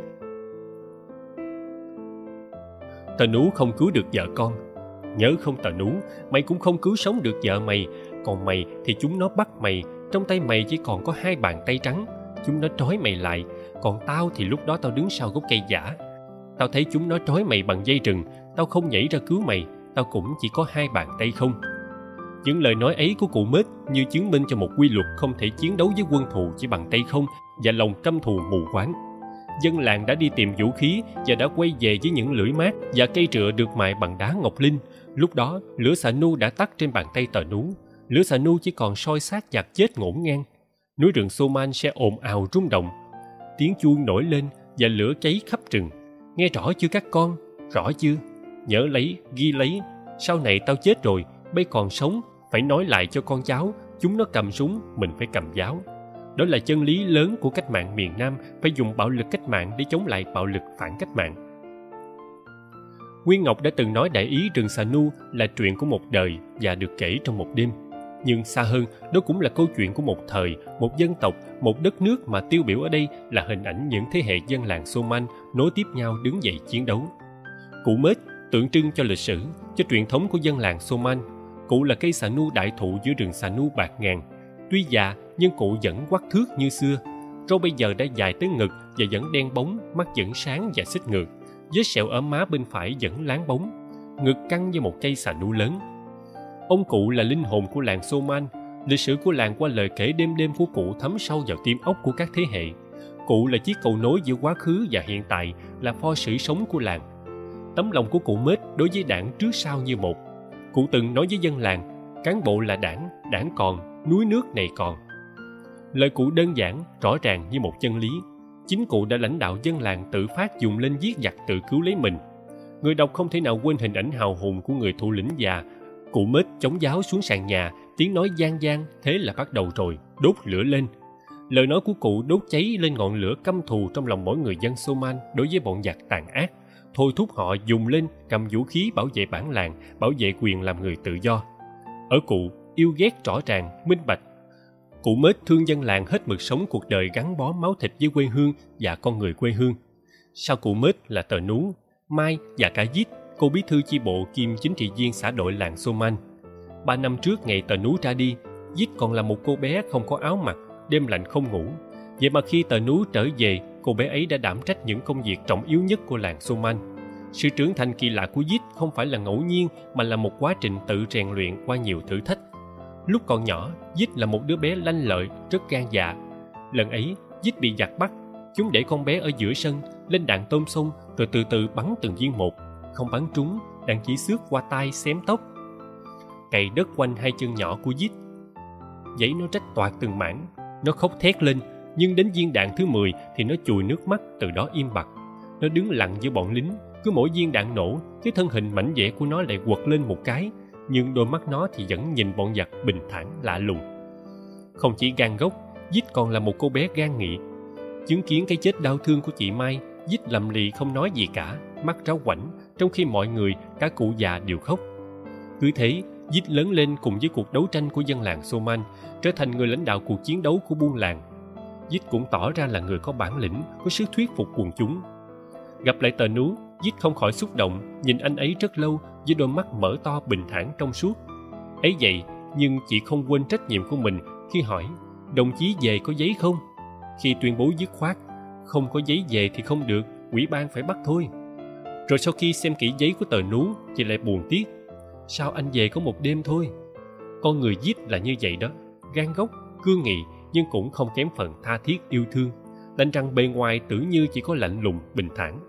Tờ Nú không cứu được vợ con. Nhớ không Tờ Nú, mày cũng không cứu sống được vợ mày. Còn mày thì chúng nó bắt mày, trong tay mày chỉ còn có hai bàn tay trắng. Chúng nó trói mày lại. Còn tao thì lúc đó tao đứng sau gốc cây giả. Tao thấy chúng nó trói mày bằng dây rừng. Tao không nhảy ra cứu mày. Tao cũng chỉ có hai bàn tay không. Những lời nói ấy của cụ Mết như chứng minh cho một quy luật không thể chiến đấu với quân thù chỉ bằng tay không và lòng căm thù mù quáng. Dân làng đã đi tìm vũ khí và đã quay về với những lưỡi mát và cây rựa được mài bằng đá ngọc linh. Lúc đó, lửa xà nu đã tắt trên bàn tay Tờ Nú. Lửa xà nu chỉ còn soi xác giặc chết ngổn ngang. Núi rừng Soman sẽ ồn ào rung động. Tiếng chuông nổi lên và lửa cháy khắp rừng. Nghe rõ chưa các con? Rõ chưa? Nhớ lấy, ghi lấy. Sau này tao chết rồi, bây còn sống, phải nói lại cho con cháu, chúng nó cầm súng, mình phải cầm giáo. Đó là chân lý lớn của cách mạng miền Nam, phải dùng bạo lực cách mạng để chống lại bạo lực phản cách mạng. Nguyên Ngọc đã từng nói đại ý rừng xà nu là chuyện của một đời và được kể trong một đêm. Nhưng xa hơn, đó cũng là câu chuyện của một thời, một dân tộc, một đất nước mà tiêu biểu ở đây là hình ảnh những thế hệ dân làng Soman nối tiếp nhau đứng dậy chiến đấu. Cụ Mết tượng trưng cho lịch sử, cho truyền thống của dân làng Soman. Cụ là cây xà nu đại thụ giữa rừng xà nu bạt ngàn. Tuy già nhưng cụ vẫn quắc thước như xưa. Râu bây giờ đã dài tới ngực và vẫn đen bóng, mắt vẫn sáng và xích ngược. Vết sẹo ở má bên phải vẫn láng bóng. Ngực căng như một cây xà nu lớn. Ông cụ là linh hồn của làng Soman. Lịch sử của làng qua lời kể đêm đêm của cụ thấm sâu vào tim óc của các thế hệ. Cụ là chiếc cầu nối giữa quá khứ và hiện tại, là pho sử sống của làng. Tấm lòng của cụ Mết đối với đảng trước sau như một. Cụ từng nói với dân làng, cán bộ là đảng, đảng còn, núi nước này còn. Lời cụ đơn giản, rõ ràng như một chân lý. Chính cụ đã lãnh đạo dân làng tự phát dùng lên giết giặc tự cứu lấy mình. Người đọc không thể nào quên hình ảnh hào hùng của người thủ lĩnh già. Cụ Mết chống giáo xuống sàn nhà, tiếng nói gian gian, thế là bắt đầu rồi, đốt lửa lên. Lời nói của cụ đốt cháy lên ngọn lửa căm thù trong lòng mỗi người dân Soman đối với bọn giặc tàn ác, thôi thúc họ dùng lên cầm vũ khí bảo vệ bản làng, bảo vệ quyền làm người tự do. Ở cụ, yêu ghét rõ ràng, minh bạch. Cụ Mết thương dân làng hết mực sống cuộc đời gắn bó máu thịt với quê hương và con người quê hương. Sau cụ Mết là Tờ Nú, Mai và cả Dít, cô bí thư chi bộ kiêm chính trị viên xã đội làng Soman. 3 năm trước ngày Tờ Nú ra đi, Dít còn là một cô bé không có áo mặc, đêm lạnh không ngủ. Vậy mà khi Tờ Nú trở về, cô bé ấy đã đảm trách những công việc trọng yếu nhất của làng Soman. Sự trưởng thành kỳ lạ của Dít không phải là ngẫu nhiên mà là một quá trình tự rèn luyện qua nhiều thử thách. Lúc còn nhỏ, Dít là một đứa bé lanh lợi, rất gan dạ. Lần ấy, Dít bị giặc bắt. Chúng để con bé ở giữa sân, lên đạn tôm sông, rồi từ từ bắn từng viên một. Không bắn trúng, đạn chỉ xước qua tai xém tóc. Cày đất quanh hai chân nhỏ của Dít. Giấy nó rách toạc từng mảng. Nó khóc thét lên, nhưng đến viên đạn thứ 10 thì nó chùi nước mắt, từ đó im bặt. Nó đứng lặng giữa bọn lính. Cứ mỗi viên đạn nổ, cái thân hình mảnh dẻ của nó lại quật lên một cái, nhưng đôi mắt nó thì vẫn nhìn bọn giặc bình thản lạ lùng. Không chỉ gan gốc, Dít còn là một cô bé gan nghị. Chứng kiến cái chết đau thương của chị Mai, Dít lầm lì không nói gì cả, mắt ráo quảnh, trong khi mọi người, cả cụ già đều khóc. Cứ thế, Dít lớn lên cùng với cuộc đấu tranh của dân làng Soman, trở thành người lãnh đạo cuộc chiến đấu của buôn làng. Dít cũng tỏ ra là người có bản lĩnh, có sức thuyết phục quần chúng. Gặp lại Tờ Nú, Dít không khỏi xúc động, nhìn anh ấy rất lâu với đôi mắt mở to bình thản trong suốt. Ấy vậy, nhưng chị không quên trách nhiệm của mình khi hỏi, đồng chí về có giấy không? Khi tuyên bố dứt khoát, không có giấy về thì không được, ủy ban phải bắt thôi. Rồi sau khi xem kỹ giấy của Tờ Nú, chị lại buồn tiếc. Sao anh về có một đêm thôi? Con người Dít là như vậy đó, gan góc, cương nghị, nhưng cũng không kém phần tha thiết yêu thương. Đành rằng bề ngoài tưởng như chỉ có lạnh lùng, bình thản.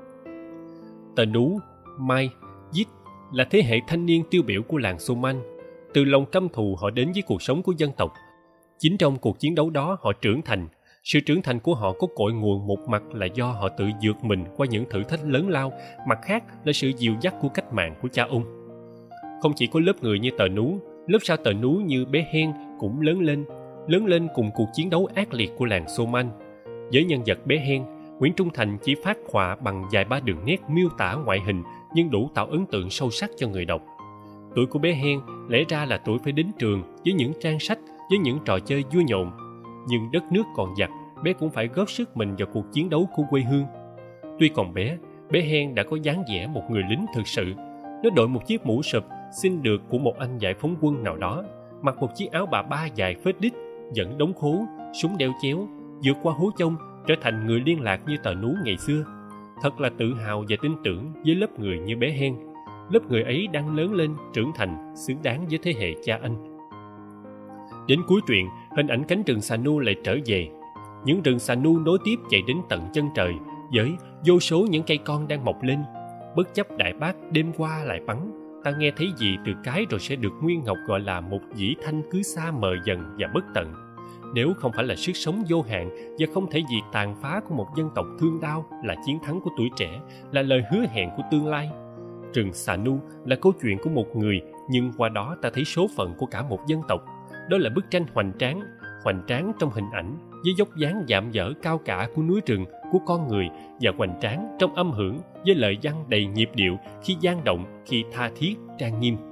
Tờ Nú, Mai, Dít là thế hệ thanh niên tiêu biểu của làng Soman. Từ lòng căm thù họ đến với cuộc sống của dân tộc. Chính trong cuộc chiến đấu đó họ trưởng thành. Sự trưởng thành của họ có cội nguồn một mặt là do họ tự vượt mình qua những thử thách lớn lao, mặt khác là sự dìu dắt của cách mạng của cha ông. Không chỉ có lớp người như Tờ Nú, lớp sau Tờ Nú như bé Hen cũng lớn lên cùng cuộc chiến đấu ác liệt của làng Soman. Với nhân vật bé Hen, Nguyễn Trung Thành chỉ phác họa bằng vài ba đường nét miêu tả ngoại hình nhưng đủ tạo ấn tượng sâu sắc cho người đọc. Tuổi của bé Hen lẽ ra là tuổi phải đến trường với những trang sách, với những trò chơi vui nhộn. Nhưng đất nước còn giặc, bé cũng phải góp sức mình vào cuộc chiến đấu của quê hương. Tuy còn bé Hen đã có dáng vẻ một người lính thực sự. Nó đội một chiếc mũ sụp xin được của một anh giải phóng quân nào đó, mặc một chiếc áo bà ba dài phết đít, dẫn đống khố, súng đeo chéo, vượt qua hố chông, trở thành người liên lạc như Tờ Nú ngày xưa. Thật là tự hào và tin tưởng với lớp người như bé Hen. Lớp người ấy đang lớn lên, trưởng thành, xứng đáng với thế hệ cha anh. Đến cuối truyện, hình ảnh cánh rừng xà nu lại trở về. Những rừng xà nu nối tiếp chạy đến tận chân trời, với vô số những cây con đang mọc lên. Bất chấp đại bác đêm qua lại bắn, ta nghe thấy gì từ cái rồi sẽ được Nguyên Ngọc gọi là một dĩ thanh cứ xa mờ dần và bất tận. Nếu không phải là sức sống vô hạn và không thể gì tàn phá của một dân tộc thương đau, là chiến thắng của tuổi trẻ, là lời hứa hẹn của tương lai. Rừng xà nu là câu chuyện của một người, nhưng qua đó ta thấy số phận của cả một dân tộc. Đó là bức tranh hoành tráng trong hình ảnh, với dốc dáng dạm dở cao cả của núi rừng, của con người, và hoành tráng trong âm hưởng với lời văn đầy nhịp điệu, khi gian động, khi tha thiết, trang nghiêm.